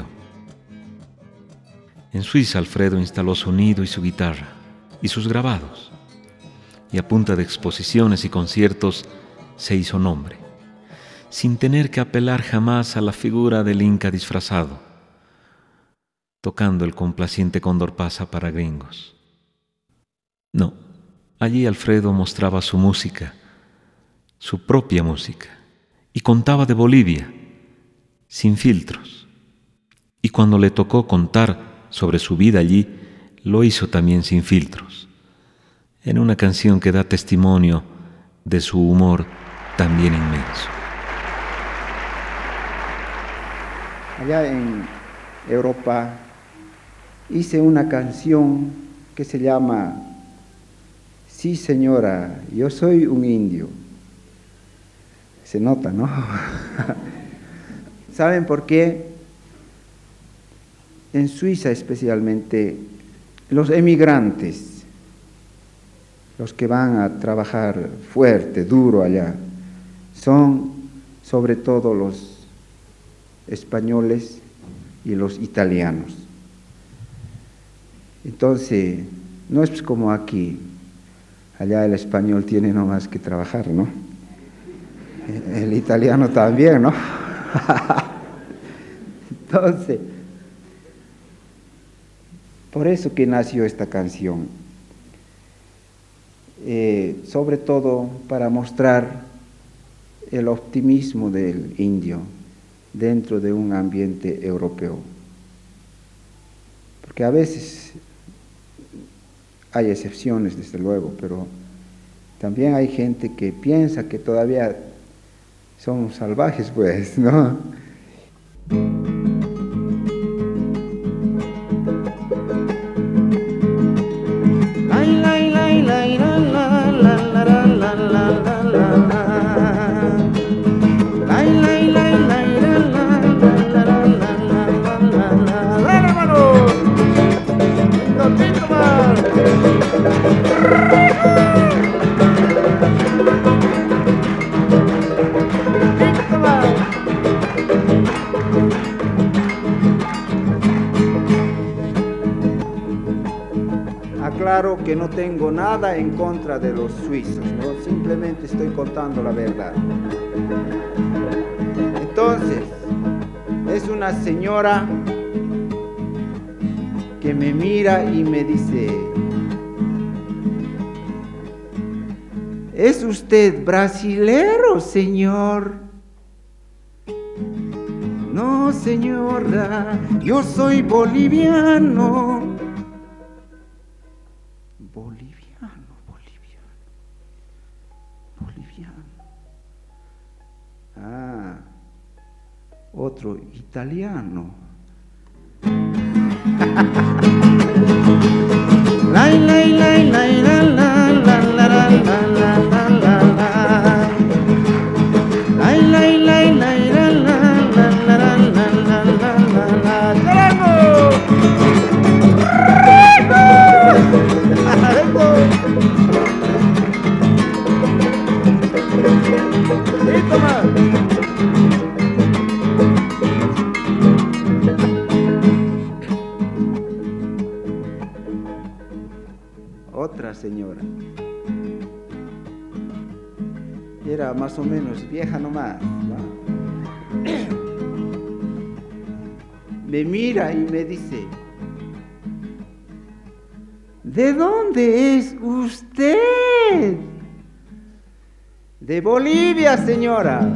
En Suiza, Alfredo instaló su nido y su guitarra, y sus grabados, y a punta de exposiciones y conciertos se hizo nombre, sin tener que apelar jamás a la figura del Inca disfrazado, tocando el complaciente Cóndor Pasa para gringos. No, allí Alfredo mostraba su música, su propia música, y contaba de Bolivia, sin filtros. Y cuando le tocó contar sobre su vida allí, lo hizo también sin filtros, en una canción que da testimonio de su humor también inmenso. Allá en Europa hice una canción que se llama Sí, señora, yo soy un indio. Se nota, ¿no? ¿Saben por qué? En Suiza especialmente, los emigrantes, los que van a trabajar fuerte, duro allá, son sobre todo los españoles y los italianos. Entonces, no es como aquí, allá el español tiene nomás que trabajar, ¿no? El italiano también, ¿no? Entonces, por eso que nació esta canción, sobre todo para mostrar el optimismo del indio dentro de un ambiente europeo. Porque a veces hay excepciones, desde luego, pero también hay gente que piensa que todavía son salvajes, pues, ¿no? Aclaro que no tengo nada en contra de los suizos, ¿no? Simplemente estoy contando la verdad. Entonces, es una señora que me mira y me dice: ¿es usted brasilero, señor? No, señora, yo soy boliviano. Ah, otro italiano. Otra señora, era más o menos vieja nomás, ¿no? Me mira y me dice: ¿de dónde es usted? De Bolivia, señora.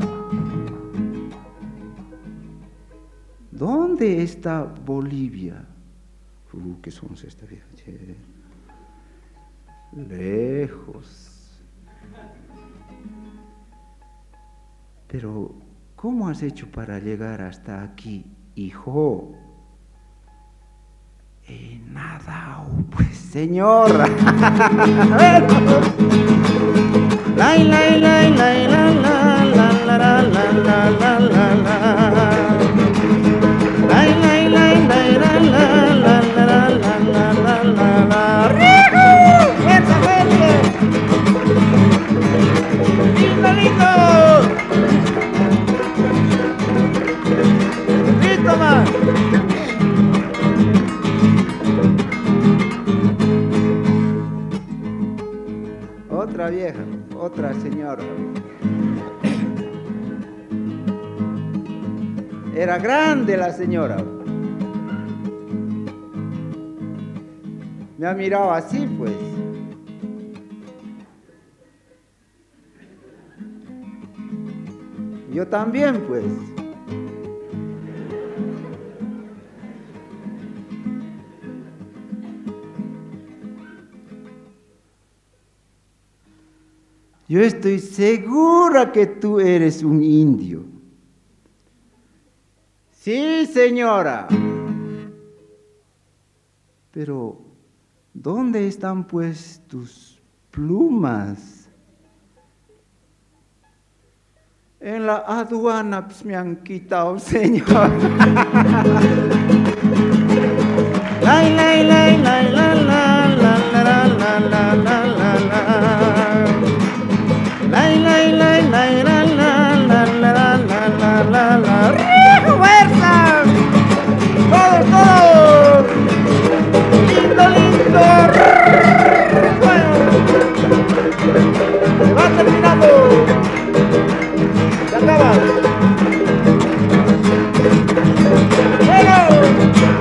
¿Dónde está Bolivia? ¿Qué son esta vieja? Lejos. Pero, ¿cómo has hecho para llegar hasta aquí, hijo? Nada, pues, señora. Era grande la señora. Me ha mirado así, pues. Yo también, pues. Yo estoy segura que tú eres un indio. Sí, señora. Pero, ¿dónde están pues tus plumas? En la aduana pues, me han quitado, señor. La la la la la la la la la la la la la. La la la la la la la la la la la. ¡Fuerza! ¡Todo! ¡Lindo, lindo! Bueno, se va terminando. Se acaba. ¡Bueno!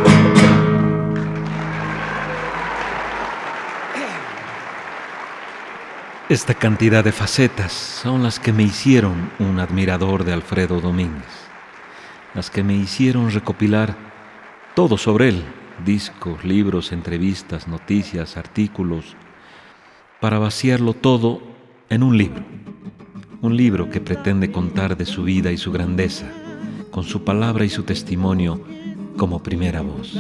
Esta cantidad de facetas son las que me hicieron un admirador de Alfredo Domínguez, las que me hicieron recopilar todo sobre él, discos, libros, entrevistas, noticias, artículos, para vaciarlo todo en un libro que pretende contar de su vida y su grandeza, con su palabra y su testimonio como primera voz.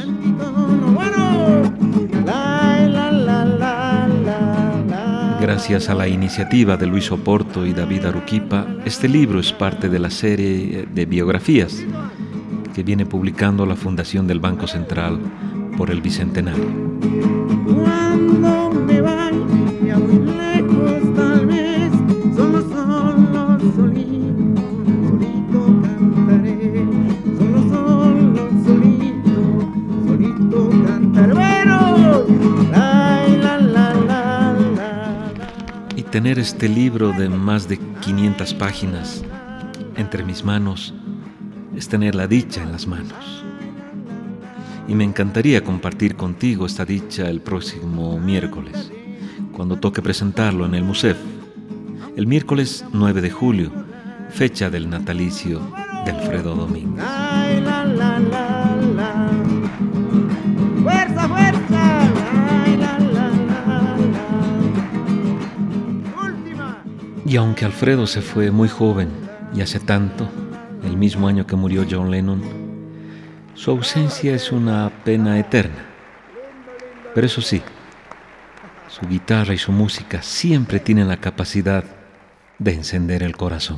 Gracias a la iniciativa de Luis Oporto y David Aruquipa, este libro es parte de la serie de biografías que viene publicando la Fundación del Banco Central por el Bicentenario. Cuando me vaya muy lejos, tal vez, solo, solito, solito cantaré. Solo, solito cantaré. Bueno, Y tener este libro de más de 500 páginas entre mis manos es tener la dicha en las manos. Y me encantaría compartir contigo esta dicha el próximo miércoles, cuando toque presentarlo en el MUSEF, el miércoles 9 de julio, fecha del natalicio de Alfredo Domínguez. ¡Fuerza, fuerza! Y aunque Alfredo se fue muy joven y hace tanto, el mismo año que murió John Lennon, su ausencia es una pena eterna. Pero eso sí, su guitarra y su música siempre tienen la capacidad de encender el corazón.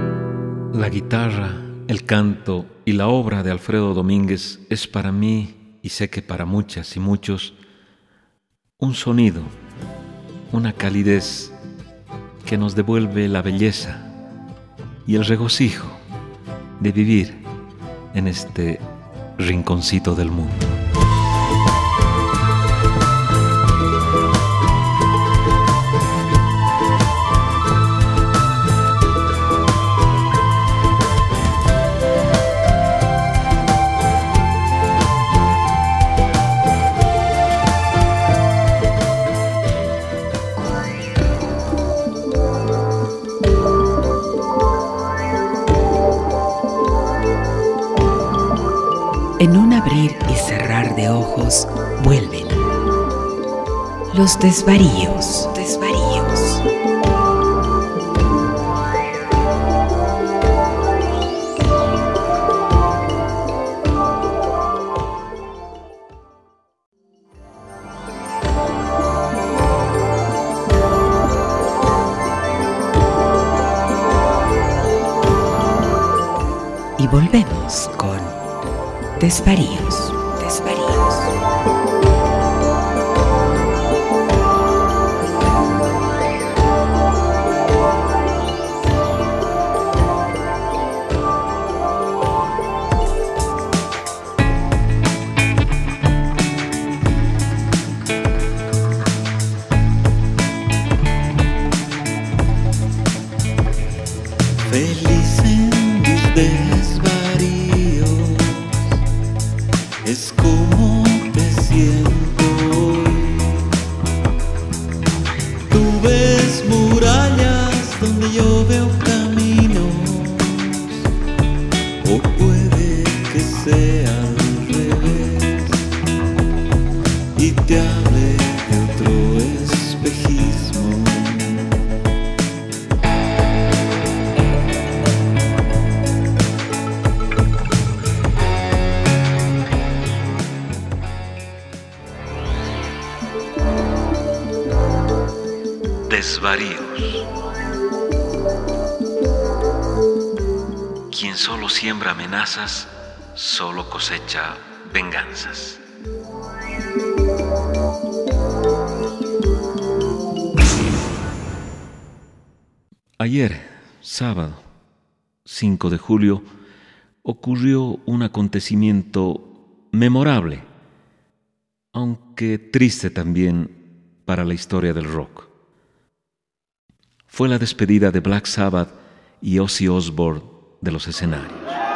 La guitarra, el canto y la obra de Alfredo Domínguez es para mí y sé que para muchas y muchos, un sonido, una calidez que nos devuelve la belleza y el regocijo de vivir en este rinconcito del mundo. En un abrir y cerrar de ojos vuelven los desvaríos. Y volvemos con Desvaríos. Feliz en mis desvaríos, es como te siento hoy. Tú ves murallas donde yo veo caminos, o puede que sea al revés, y te hable de otro espejismo. Desvaríos. Quien solo siembra amenazas, solo cosecha venganzas. Ayer, sábado, 5 de julio, ocurrió un acontecimiento memorable, aunque triste también para la historia del rock. Fue la despedida de Black Sabbath y Ozzy Osbourne de los escenarios.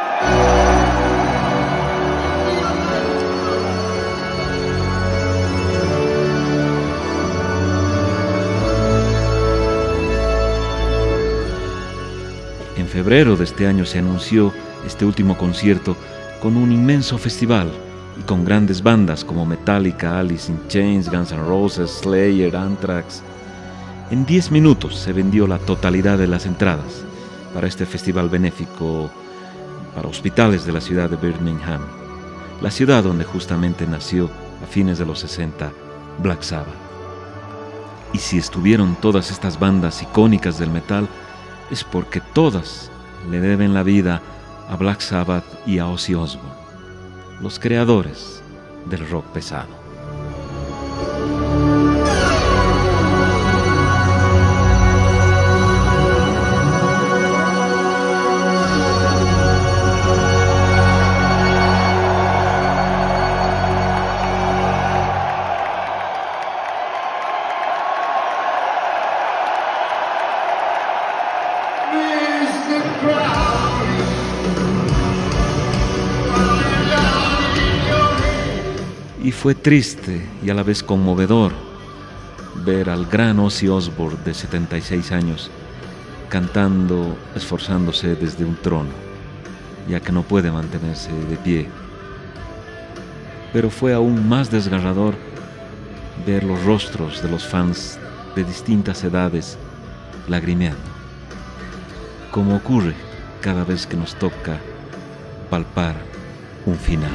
En febrero de este año se anunció este último concierto con un inmenso festival y con grandes bandas como Metallica, Alice in Chains, Guns N' Roses, Slayer, Anthrax. En 10 minutos se vendió la totalidad de las entradas para este festival benéfico para hospitales de la ciudad de Birmingham, la ciudad donde justamente nació a fines de los 60 Black Sabbath. Y si estuvieron todas estas bandas icónicas del metal, es porque todas le deben la vida a Black Sabbath y a Ozzy Osbourne, los creadores del rock pesado. Y fue triste y a la vez conmovedor ver al gran Ozzy Osbourne de 76 años cantando, esforzándose desde un trono, ya que no puede mantenerse de pie. Pero fue aún más desgarrador ver los rostros de los fans de distintas edades lagrimeando, como ocurre cada vez que nos toca palpar un final.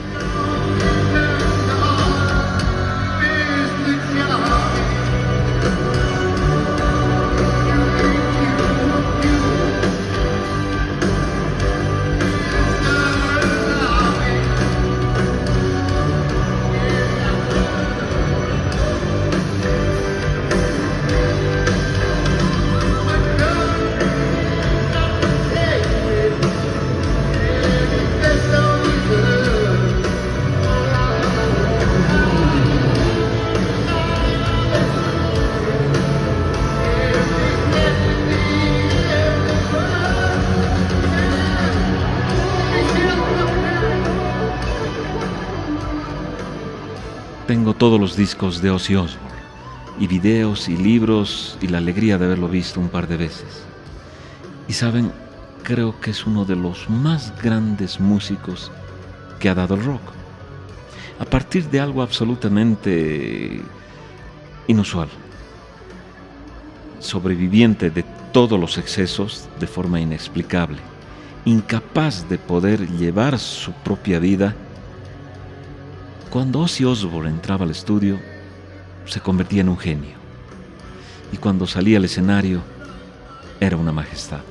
tengo todos los discos de Ozzy Osbourne, y videos y libros, y la alegría de haberlo visto un par de veces. Y saben, creo que es uno de los más grandes músicos que ha dado el rock. A partir de algo absolutamente inusual. Sobreviviente de todos los excesos de forma inexplicable. Incapaz de poder llevar su propia vida. Cuando Ozzy Osbourne entraba al estudio, se convertía en un genio. Y cuando salía al escenario, era una majestad.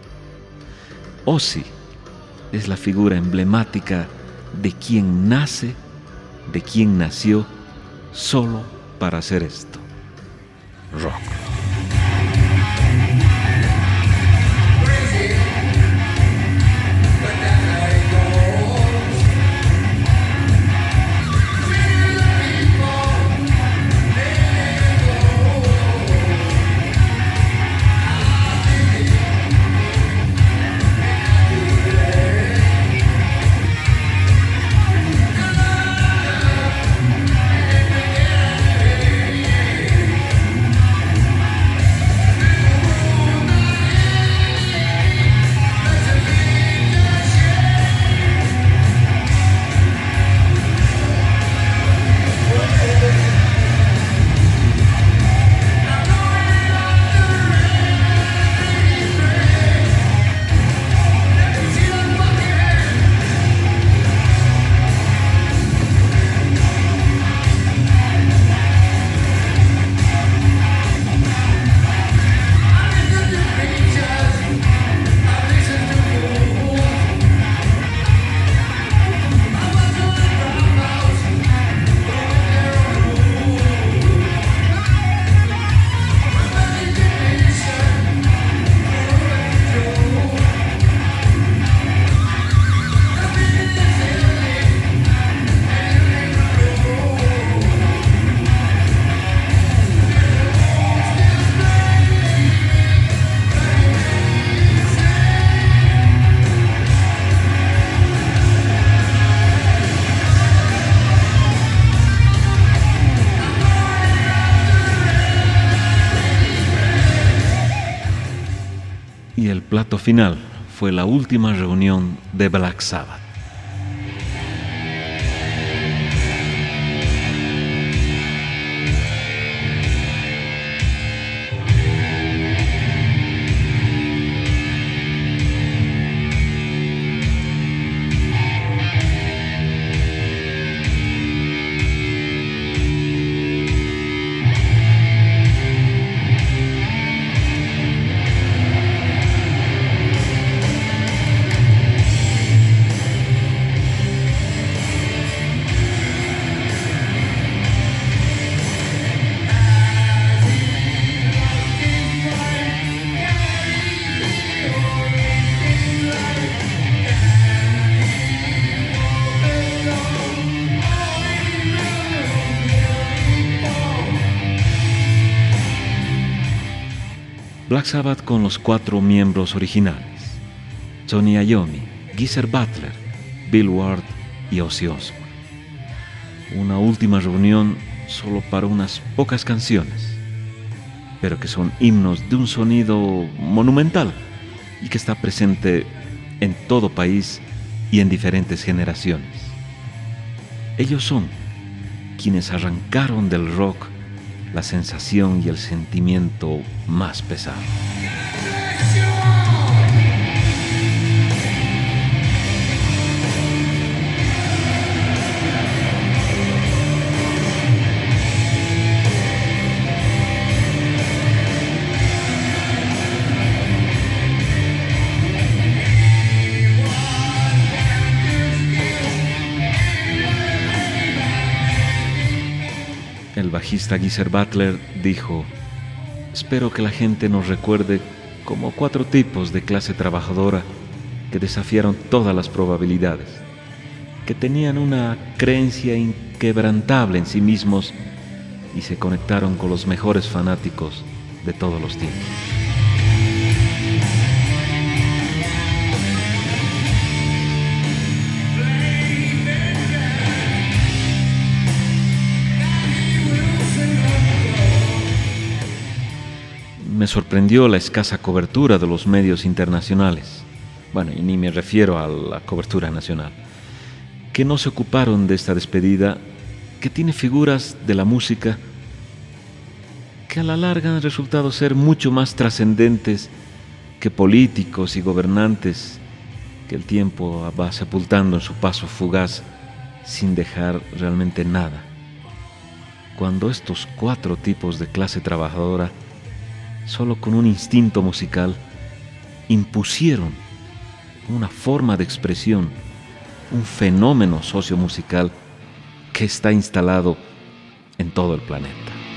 Ozzy es la figura emblemática de quien nace, de quien nació solo para hacer esto: rock. Y el plato final fue la última reunión de Black Sabbath. Black Sabbath con los 4 miembros originales: Tony Iommi, Geezer Butler, Bill Ward y Ozzy Osbourne. Una última reunión solo para unas pocas canciones, pero que son himnos de un sonido monumental y que está presente en todo país y en diferentes generaciones. Ellos son quienes arrancaron del rock la sensación y el sentimiento más pesado. El bajista Geezer Butler dijo: espero que la gente nos recuerde como 4 tipos de clase trabajadora que desafiaron todas las probabilidades, que tenían una creencia inquebrantable en sí mismos y se conectaron con los mejores fanáticos de todos los tiempos. me sorprendió la escasa cobertura de los medios internacionales. Bueno, y ni me refiero a la cobertura nacional, que no se ocuparon de esta despedida, que tiene figuras de la música que a la larga han resultado ser mucho más trascendentes que políticos y gobernantes que el tiempo va sepultando en su paso fugaz sin dejar realmente nada. Cuando estos 4 tipos de clase trabajadora, solo con un instinto musical, impusieron una forma de expresión, un fenómeno sociomusical que está instalado en todo el planeta.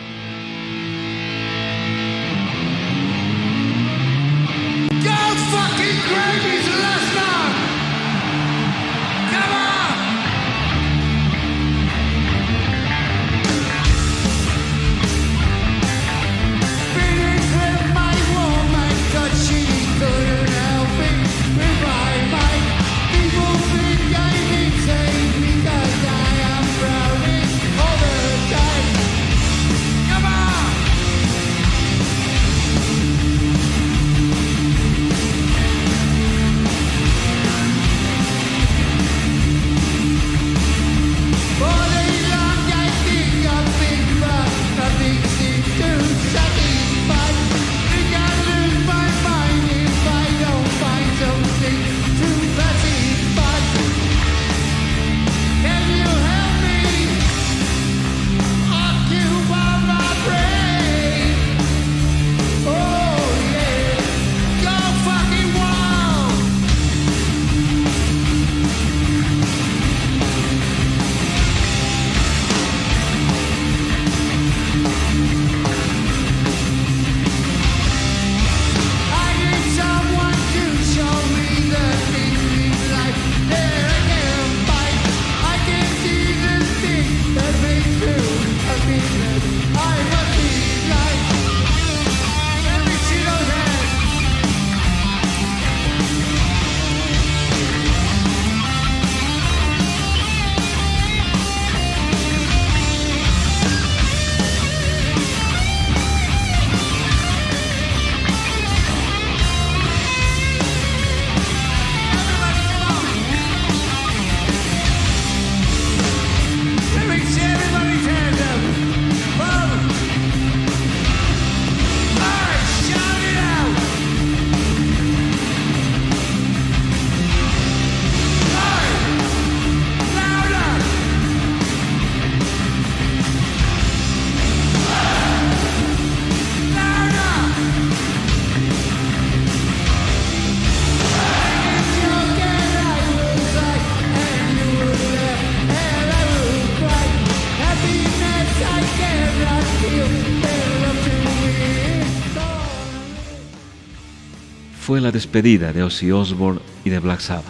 Fue la despedida de Ozzy Osbourne y de Black Sabbath,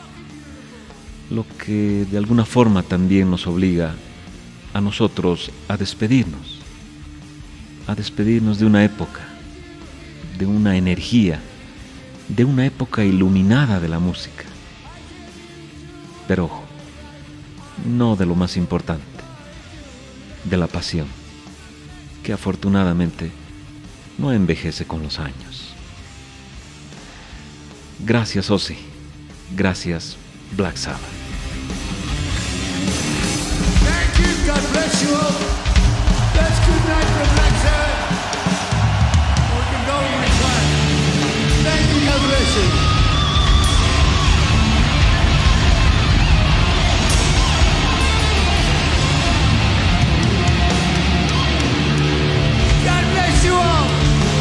lo que de alguna forma también nos obliga a nosotros a despedirnos de una época, de una energía, de una época iluminada de la música. Pero ojo, no de lo más importante, de la pasión, que afortunadamente no envejece con los años. Gracias, Ozzy. Gracias, Black Sabbath. Thank you. God bless you all. That's good night from Black Sabbath. We can go when we plan. Thank you. God bless you. God bless you all.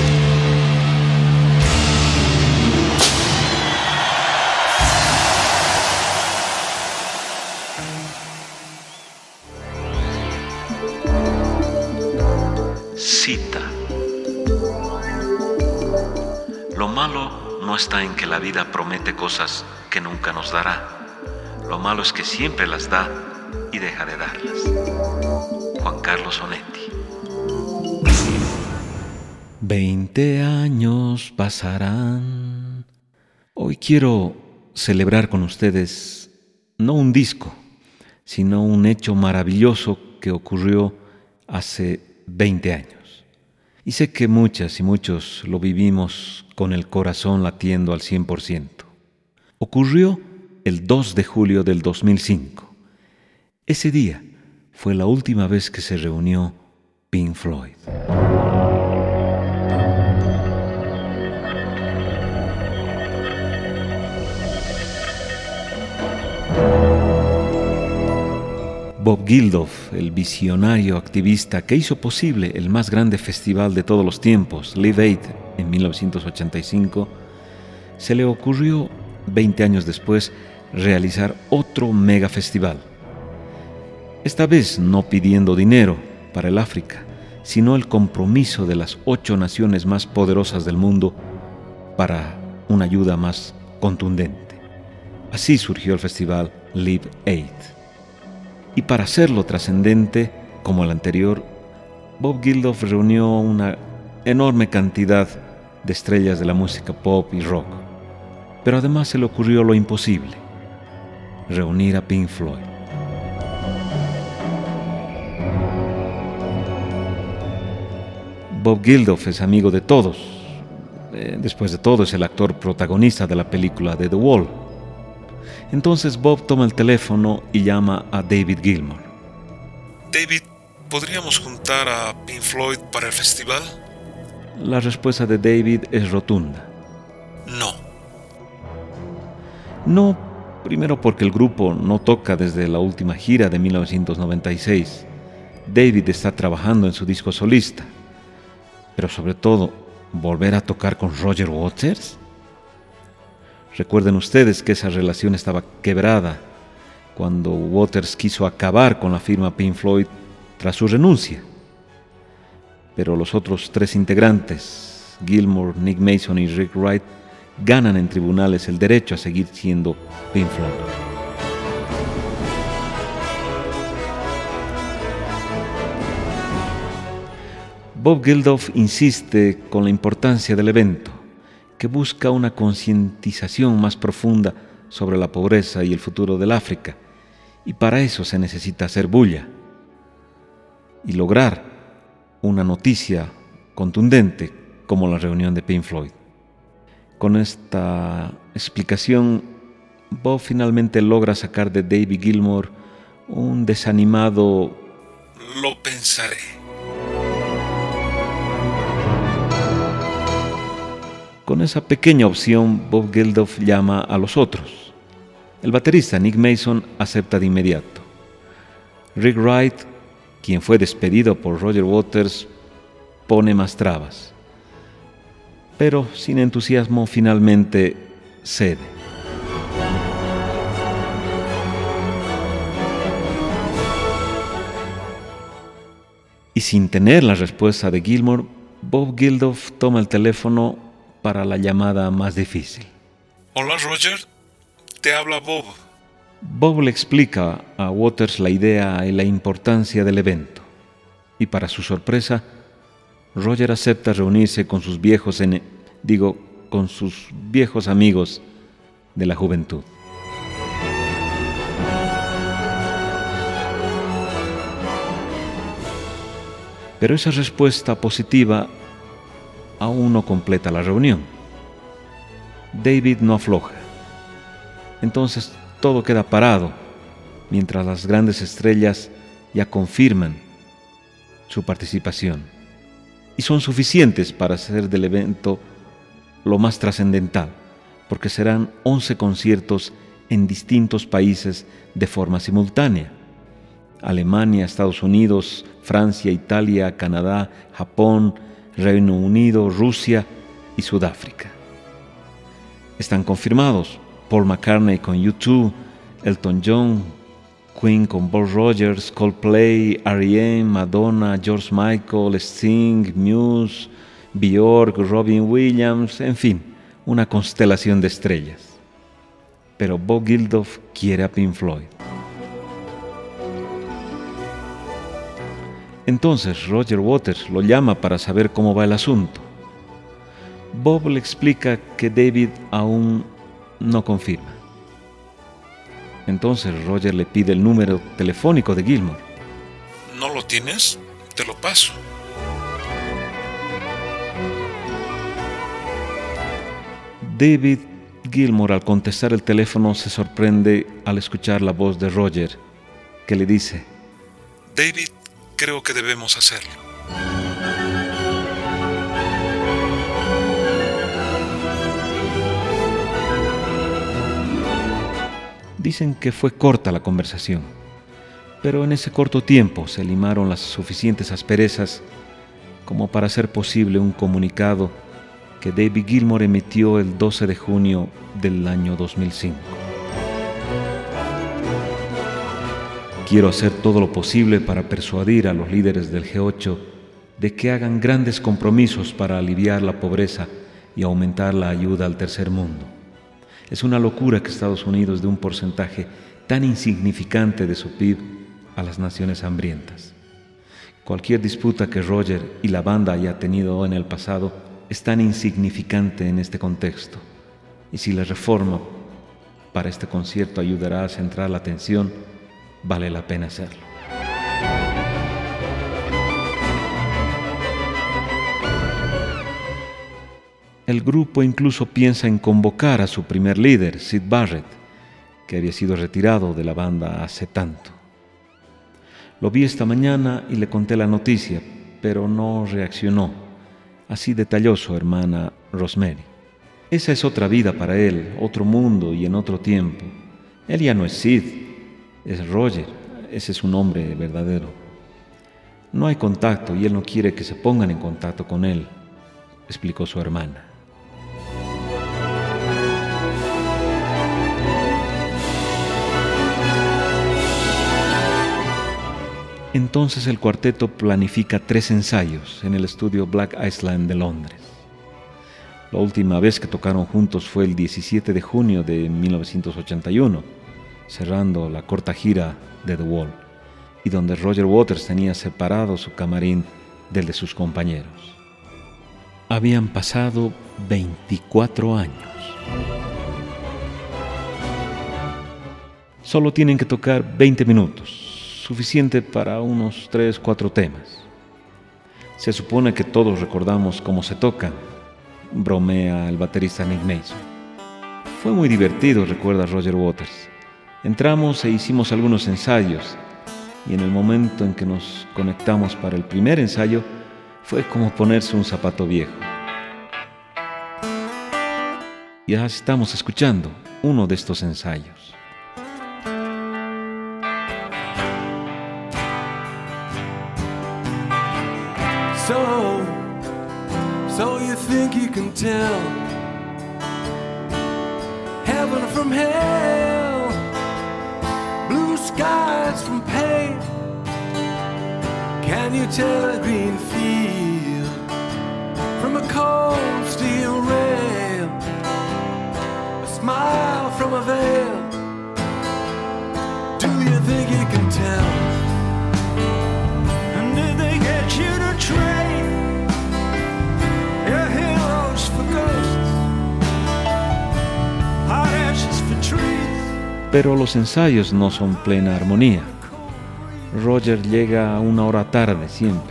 Cita. Lo malo no está en que la vida promete cosas que nunca nos dará. Lo malo es que siempre las da y deja de darlas. Juan Carlos Onetti. 20 años pasarán. Hoy quiero celebrar con ustedes no un disco, sino un hecho maravilloso que ocurrió hace 20 años Y sé que muchas y muchos lo vivimos con el corazón latiendo al 100%. Ocurrió el 2 de julio del 2005. Ese día fue la última vez que se reunió Pink Floyd. Bob Geldof, el visionario activista que hizo posible el más grande festival de todos los tiempos, Live Aid, en 1985, se le ocurrió, 20 años después, realizar otro mega festival. Esta vez no pidiendo dinero para el África, sino el compromiso de las 8 naciones más poderosas del mundo para una ayuda más contundente. Así surgió el festival Live Aid. Y para hacerlo trascendente, como el anterior, Bob Geldof reunió una enorme cantidad de estrellas de la música pop y rock. Pero además se le ocurrió lo imposible: reunir a Pink Floyd. Bob Geldof es amigo de todos. Después de todo, es el actor protagonista de la película de The Wall. Entonces Bob toma el teléfono y llama a David Gilmour. David, ¿podríamos juntar a Pink Floyd para el festival? La respuesta de David es rotunda. No, primero porque el grupo no toca desde la última gira de 1996. David está trabajando en su disco solista. Pero sobre todo, ¿volver a tocar con Roger Waters? Recuerden ustedes que esa relación estaba quebrada cuando Waters quiso acabar con la firma Pink Floyd tras su renuncia. Pero los otros 3 integrantes, Gilmour, Nick Mason y Rick Wright, ganan en tribunales el derecho a seguir siendo Pink Floyd. Bob Geldof insiste con la importancia del evento, que busca una concientización más profunda sobre la pobreza y el futuro del África, y para eso se necesita hacer bulla y lograr una noticia contundente como la reunión de Pink Floyd. Con esta explicación, Bob finalmente logra sacar de David Gilmour un desanimado "lo pensaré". Con esa pequeña opción, Bob Geldof llama a los otros. El baterista Nick Mason acepta de inmediato. Rick Wright, quien fue despedido por Roger Waters, pone más trabas. Pero sin entusiasmo finalmente cede. Y sin tener la respuesta de Gilmour, Bob Geldof toma el teléfono para la llamada más difícil. Hola Roger, te habla Bob. Bob le explica a Waters la idea y la importancia del evento. Y para su sorpresa, Roger acepta reunirse con sus viejos amigos de la juventud. Pero esa respuesta positiva aún no completa la reunión. David no afloja. Entonces todo queda parado, mientras las grandes estrellas ya confirman su participación. Y son suficientes para hacer del evento lo más trascendental, porque serán 11 conciertos en distintos países de forma simultánea. Alemania, Estados Unidos, Francia, Italia, Canadá, Japón, Reino Unido, Rusia y Sudáfrica. Están confirmados Paul McCartney con U2, Elton John, Queen con Bob Rogers, Coldplay, R.E.M., Madonna, George Michael, Sting, Muse, Björk, Robin Williams, en fin, una constelación de estrellas. Pero Bob Geldof quiere a Pink Floyd. Entonces Roger Waters lo llama para saber cómo va el asunto. Bob le explica que David aún no confirma. Entonces Roger le pide el número telefónico de Gilmour. ¿No lo tienes? Te lo paso. David Gilmour, al contestar el teléfono, se sorprende al escuchar la voz de Roger, que le dice: David, creo que debemos hacerlo. Dicen que fue corta la conversación, pero en ese corto tiempo se limaron las suficientes asperezas como para hacer posible un comunicado que David Gilmour emitió el 12 de junio del año 2005. Quiero hacer todo lo posible para persuadir a los líderes del G8 de que hagan grandes compromisos para aliviar la pobreza y aumentar la ayuda al tercer mundo. Es una locura que Estados Unidos dé un porcentaje tan insignificante de su PIB a las naciones hambrientas. Cualquier disputa que Roger y la banda haya tenido en el pasado es tan insignificante en este contexto. Y si la reforma para este concierto ayudará a centrar la atención, vale la pena hacerlo. El grupo incluso piensa en convocar a su primer líder, Syd Barrett, que había sido retirado de la banda hace tanto. Lo vi esta mañana y le conté la noticia, pero no reaccionó. Así detalló su hermana Rosemary. Esa es otra vida para él, otro mundo y en otro tiempo. Él ya no es Syd, es Roger, ese es su nombre verdadero. No hay contacto y él no quiere que se pongan en contacto con él, explicó su hermana. Entonces el cuarteto planifica 3 ensayos en el estudio Black Island de Londres. La última vez que tocaron juntos fue el 17 de junio de 1981, cerrando la corta gira de The Wall, y donde Roger Waters tenía separado su camarín del de sus compañeros. Habían pasado 24 años. Solo tienen que tocar 20 minutos. Suficiente para unos 3-4 temas. Se supone que todos recordamos cómo se tocan, bromea el baterista Nick Mason. Fue muy divertido, recuerda Roger Waters. Entramos e hicimos algunos ensayos, y en el momento en que nos conectamos para el primer ensayo, fue como ponerse un zapato viejo. Ya estamos escuchando uno de estos ensayos. So you think you can tell heaven from hell, blue skies from pain? Can you tell a green field from a cold steel rail, a smile from a veil? Do you think you can tell? And did they get you to trade your heroes for ghosts, hot ashes for trees? Pero los ensayos no son plena armonía. Roger llega 1 hora tarde siempre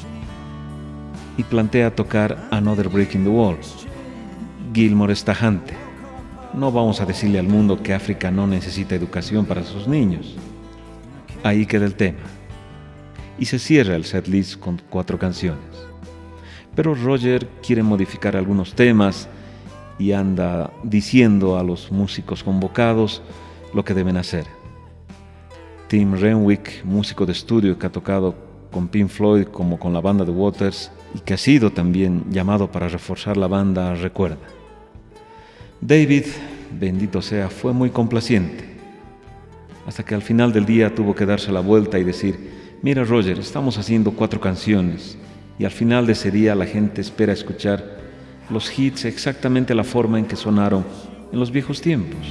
y plantea tocar Another Brick in the Wall. Gilmour es tajante. No vamos a decirle al mundo que África no necesita educación para sus niños. Ahí queda el tema. Y se cierra el setlist con 4 canciones. Pero Roger quiere modificar algunos temas y anda diciendo a los músicos convocados lo que deben hacer. Tim Renwick, músico de estudio que ha tocado con Pink Floyd como con la banda de Waters y que ha sido también llamado para reforzar la banda, recuerda: David, bendito sea, fue muy complaciente, hasta que al final del día tuvo que darse la vuelta y decir: mira Roger, estamos haciendo 4 canciones y al final de ese día la gente espera escuchar los hits exactamente la forma en que sonaron en los viejos tiempos.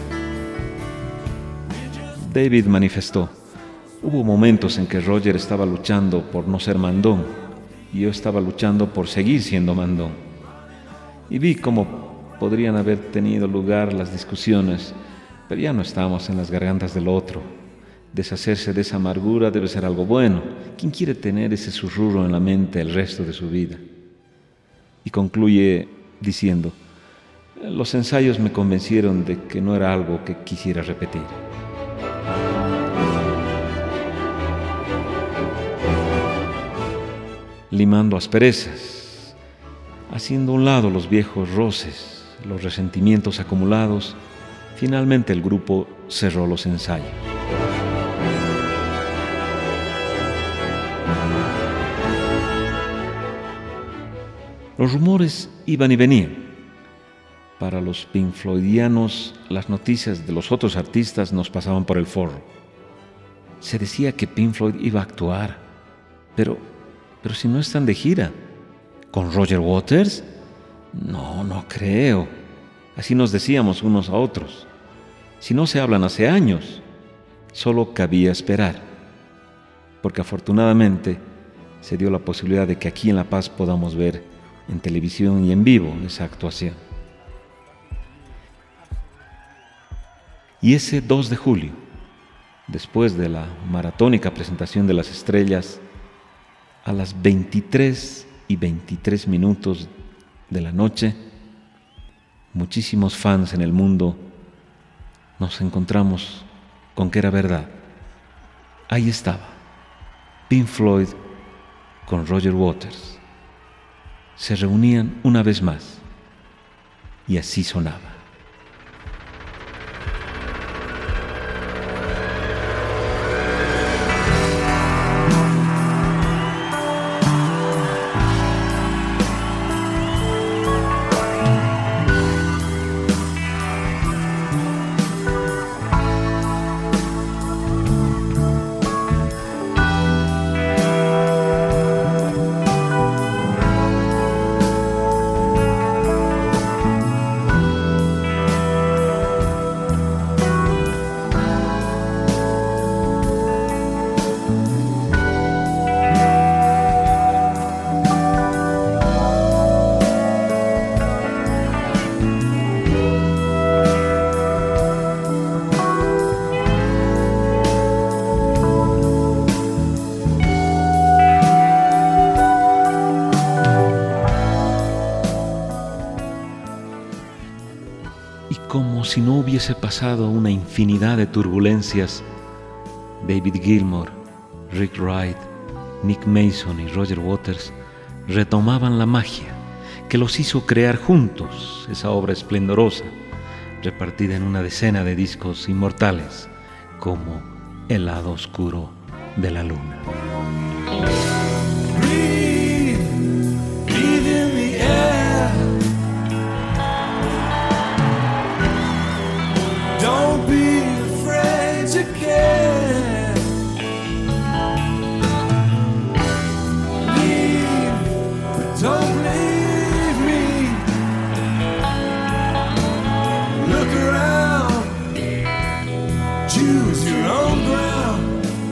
David manifestó: hubo momentos en que Roger estaba luchando por no ser mandón y yo estaba luchando por seguir siendo mandón. Y vi cómo podrían haber tenido lugar las discusiones, pero ya no estamos en las gargantas del otro. Deshacerse de esa amargura debe ser algo bueno. ¿Quién quiere tener ese susurro en la mente el resto de su vida? Y concluye diciendo: Los ensayos me convencieron de que no era algo que quisiera repetir. Limando asperezas, haciendo a un lado los viejos roces, los resentimientos acumulados, finalmente el grupo cerró los ensayos. Los rumores iban y venían. Para los Pink Floydianos, las noticias de los otros artistas nos pasaban por el forro. Se decía que Pink Floyd iba a actuar, pero si no están de gira. ¿Con Roger Waters? No creo. Así nos decíamos unos a otros. Si no se hablan hace años, solo cabía esperar. Porque afortunadamente se dio la posibilidad de que aquí en La Paz podamos ver en televisión y en vivo esa actuación. Y ese 2 de julio, después de la maratónica presentación de Las Estrellas, a las 23:23 de la noche, muchísimos fans en el mundo nos encontramos con que era verdad. Ahí estaba, Pink Floyd con Roger Waters. Se reunían una vez más y así sonaba. Como si no hubiese pasado una infinidad de turbulencias, David Gilmour, Rick Wright, Nick Mason y Roger Waters retomaban la magia que los hizo crear juntos esa obra esplendorosa, repartida en una decena de discos inmortales, como El lado oscuro de la luna. Don't be afraid to care. Leave, but don't leave me. Look around, choose your own ground.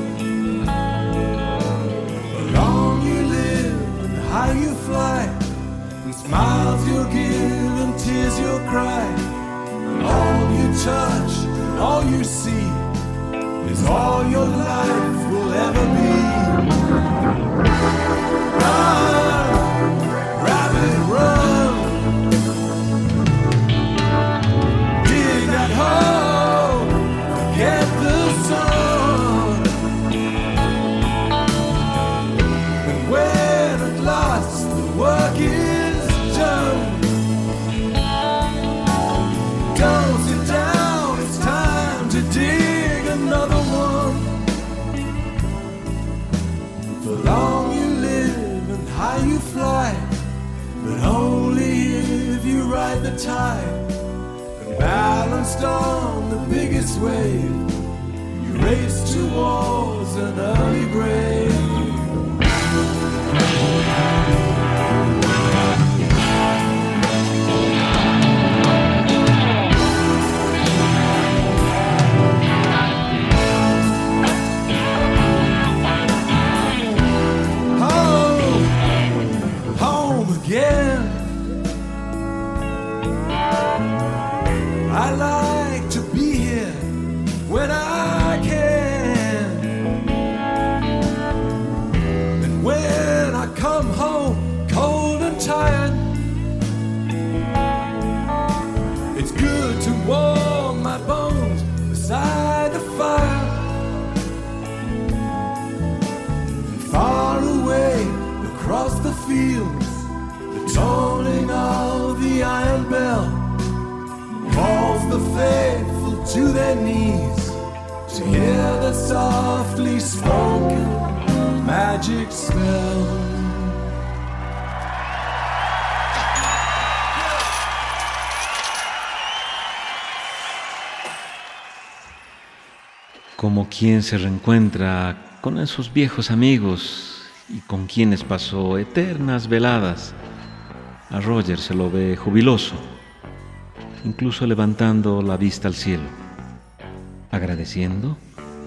The long you live and high you fly, and smiles you'll give and tears you'll cry. All you touch, all you see, is all your life will ever be. Run, rabbit, run. Dig that hole, forget the sun. And when at last the work is done, don't sit down, it's time to dig another one. For long you live and high you fly, but only if you ride the tide. And balanced on the biggest wave, you race towards an early grave. I like to be here when I can. fields, the tolling of the iron bell calls the faithful to their knees to hear the softly spoken magic spell. Como quien se reencuentra con esos viejos amigos y con quienes pasó eternas veladas, a Roger se lo ve jubiloso, incluso levantando la vista al cielo, agradeciendo.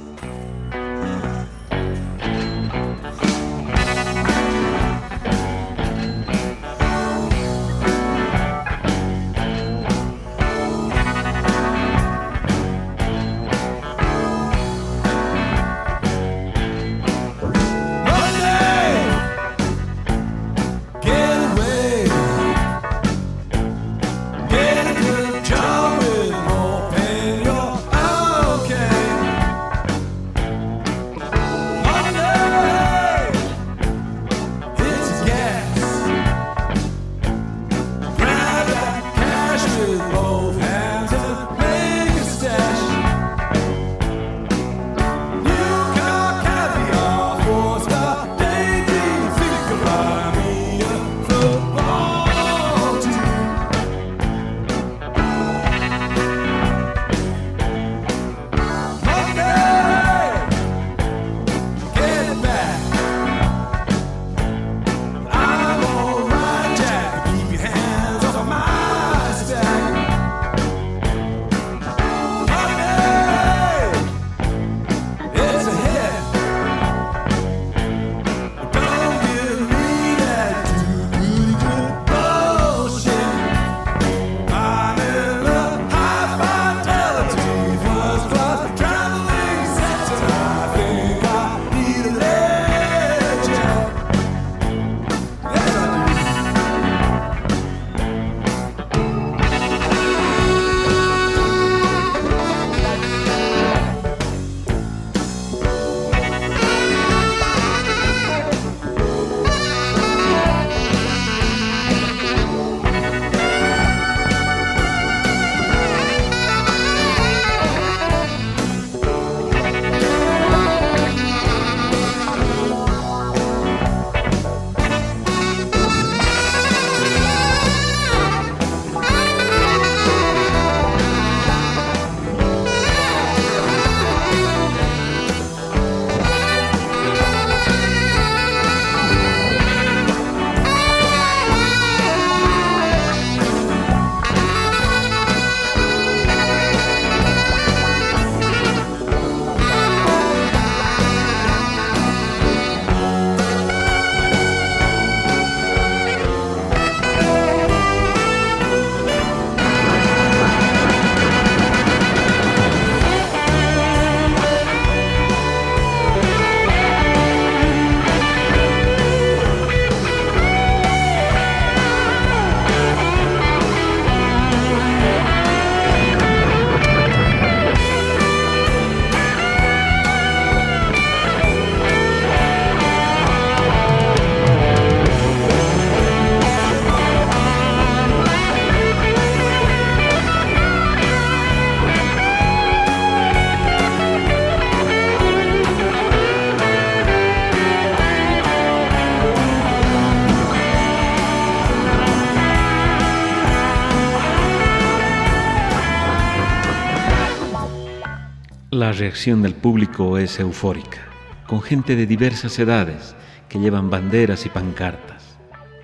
La reacción del público es eufórica, con gente de diversas edades que llevan banderas y pancartas.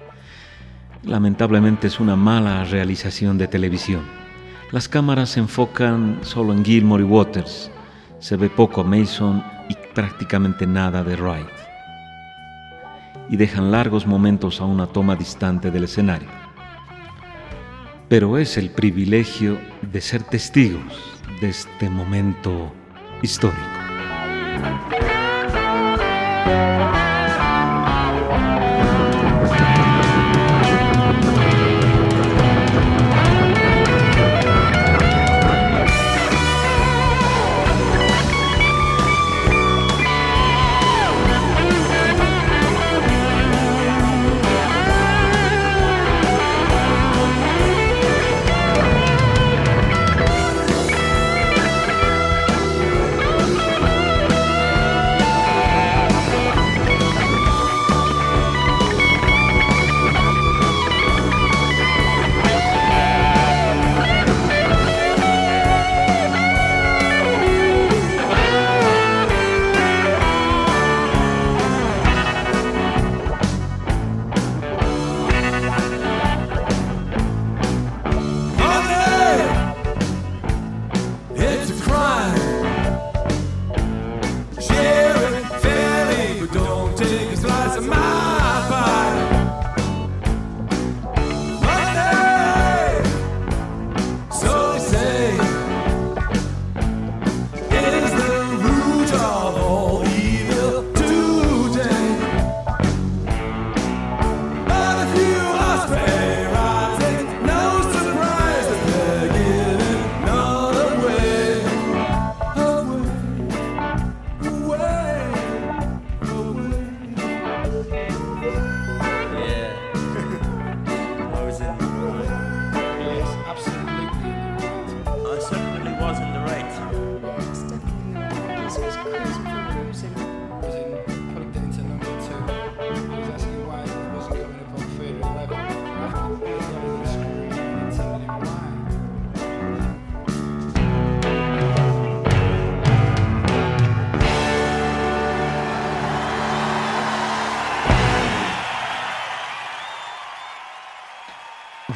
Lamentablemente es una mala realización de televisión. Las cámaras se enfocan solo en Gilmour y Waters, se ve poco a Mason y prácticamente nada de Wright, y dejan largos momentos a una toma distante del escenario. Pero es el privilegio de ser testigos de este momento histórico.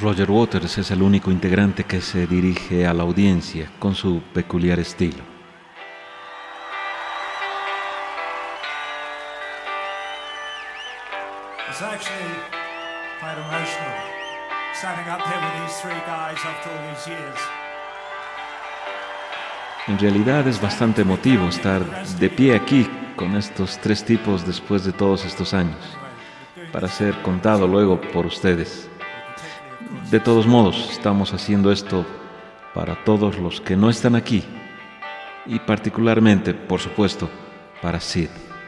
Roger Waters es el único integrante que se dirige a la audiencia con su peculiar estilo. It's actually quite emotional standing up here with these three guys after all these years. En realidad es bastante emotivo estar de pie aquí con estos tres tipos después de todos estos años, para ser contado luego por ustedes. De todos modos, estamos haciendo esto para todos los que no están aquí y particularmente, por supuesto, para Sid.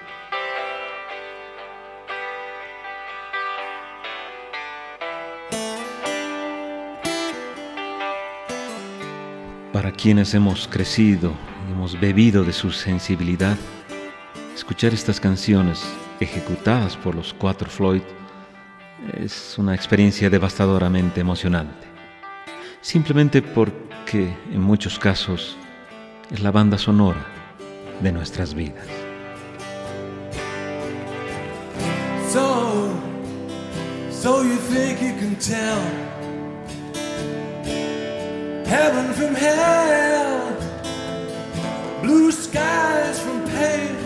Para quienes hemos crecido y hemos bebido de su sensibilidad, escuchar estas canciones ejecutadas por los Cuatro Floyd es una experiencia devastadoramente emocionante, simplemente porque en muchos casos es la banda sonora de nuestras vidas. So you think you can tell heaven from hell, blue skies from pale?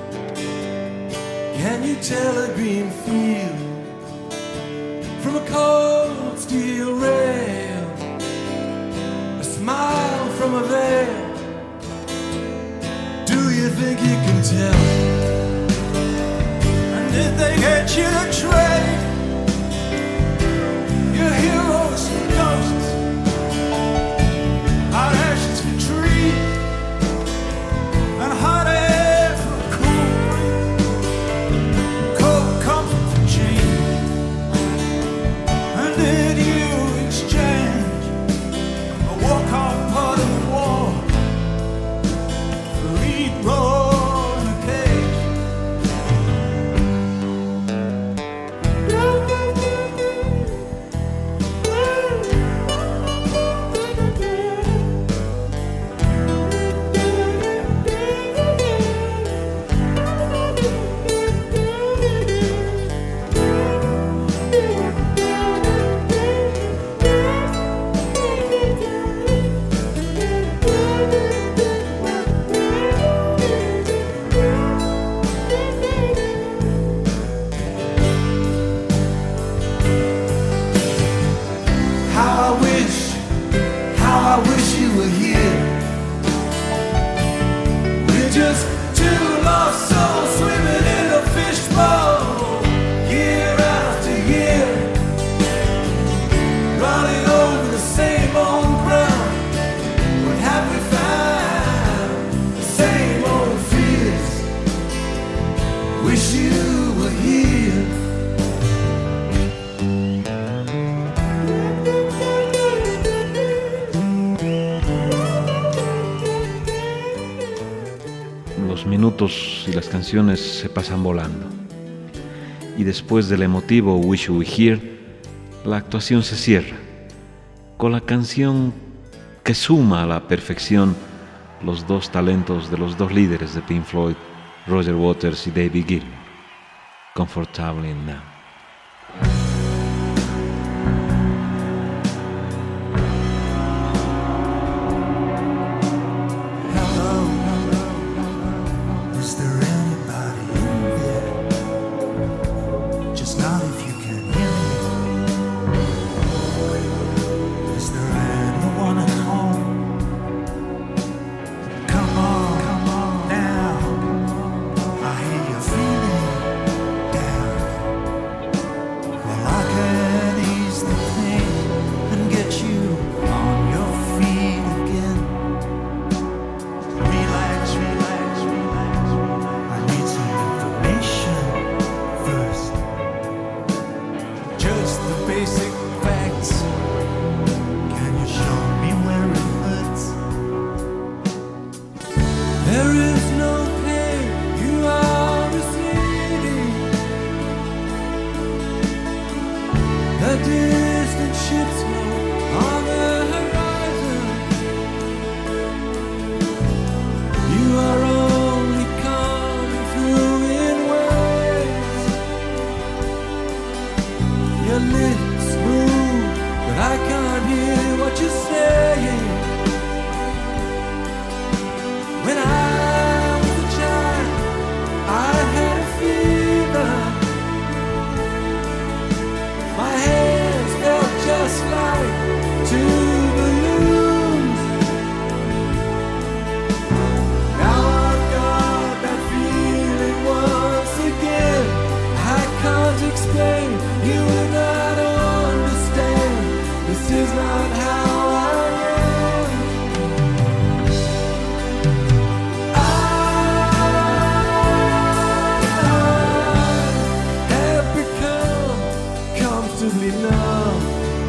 Can you tell a green field from a cold steel rail, a smile from a veil? Do you think you can tell? And did they get you to trade your heroes for ghosts, hot ashes for trees, and hot air for a cool breeze, cold comfort for change? And did you exchange a walk-off part of the war for lead role in a cage? How I wish you were here. We're just two lost souls swimming in a fishbowl, year after year, running over the same old ground. What have we found? The same old fears. Wish you were here. Los minutos y las canciones se pasan volando. Y después del emotivo Wish You Were Here, la actuación se cierra con la canción que suma a la perfección los dos talentos de los dos líderes de Pink Floyd, Roger Waters y David Gilmour, Comfortably Numb. not how I am. I have become comfortably numb.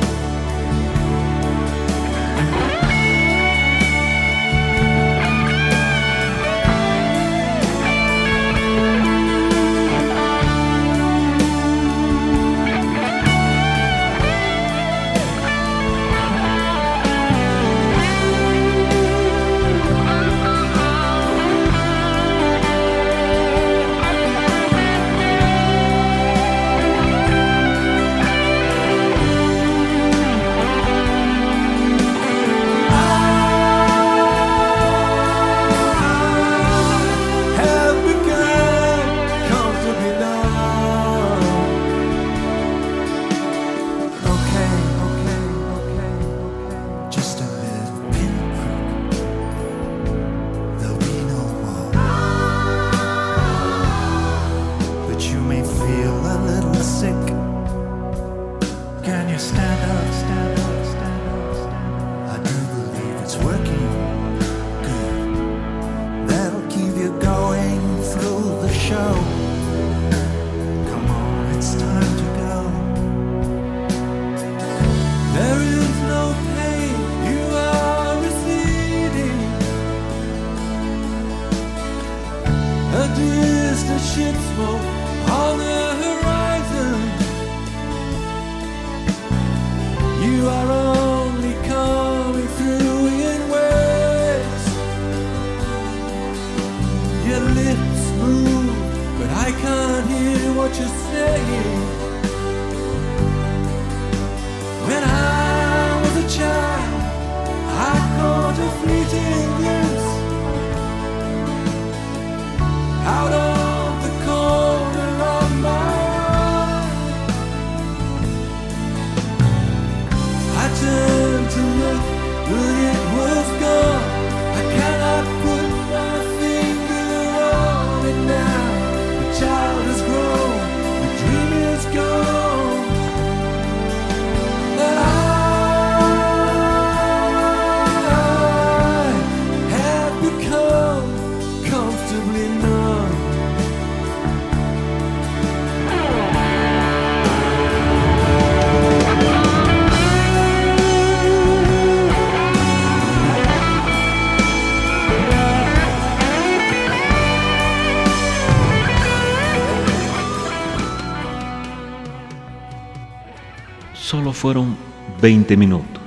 Solo fueron 20 minutos.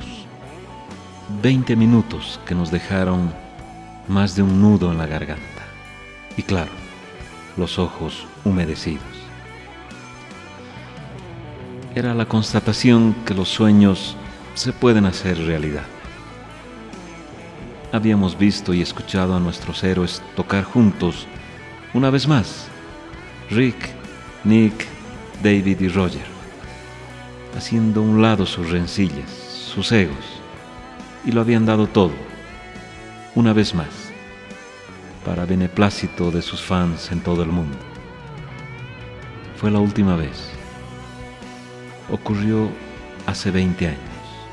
20 minutos que nos dejaron más de un nudo en la garganta. Y claro, los ojos humedecidos. Era la constatación que los sueños se pueden hacer realidad. Habíamos visto y escuchado a nuestros héroes tocar juntos una vez más. Rick, Nick, David y Roger, haciendo a un lado sus rencillas, sus egos, y lo habían dado todo, una vez más, para beneplácito de sus fans en todo el mundo. Fue la última vez. Ocurrió hace 20 años.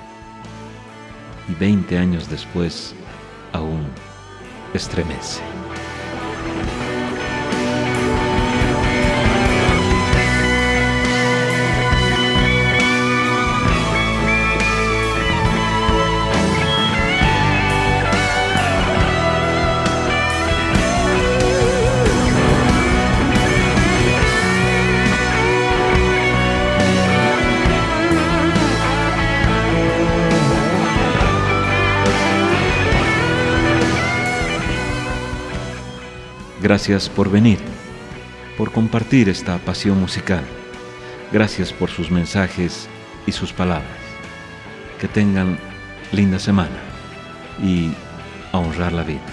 Y 20 años después, aún estremece. Gracias por venir, por compartir esta pasión musical. Gracias por sus mensajes y sus palabras. Que tengan linda semana y a honrar la vida.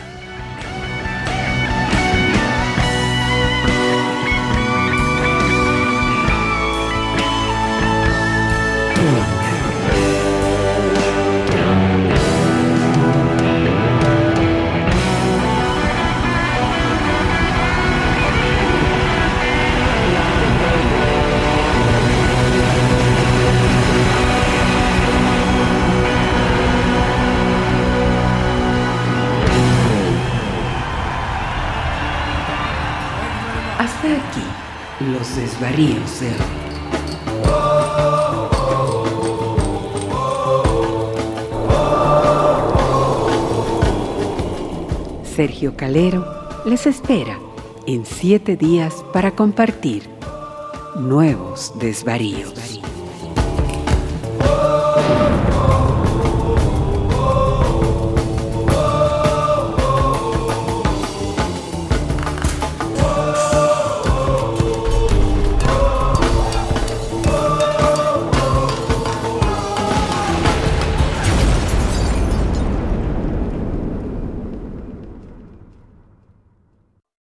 Hasta aquí los desvaríos de hoy. Sergio Calero les espera en 7 días para compartir nuevos desvaríos.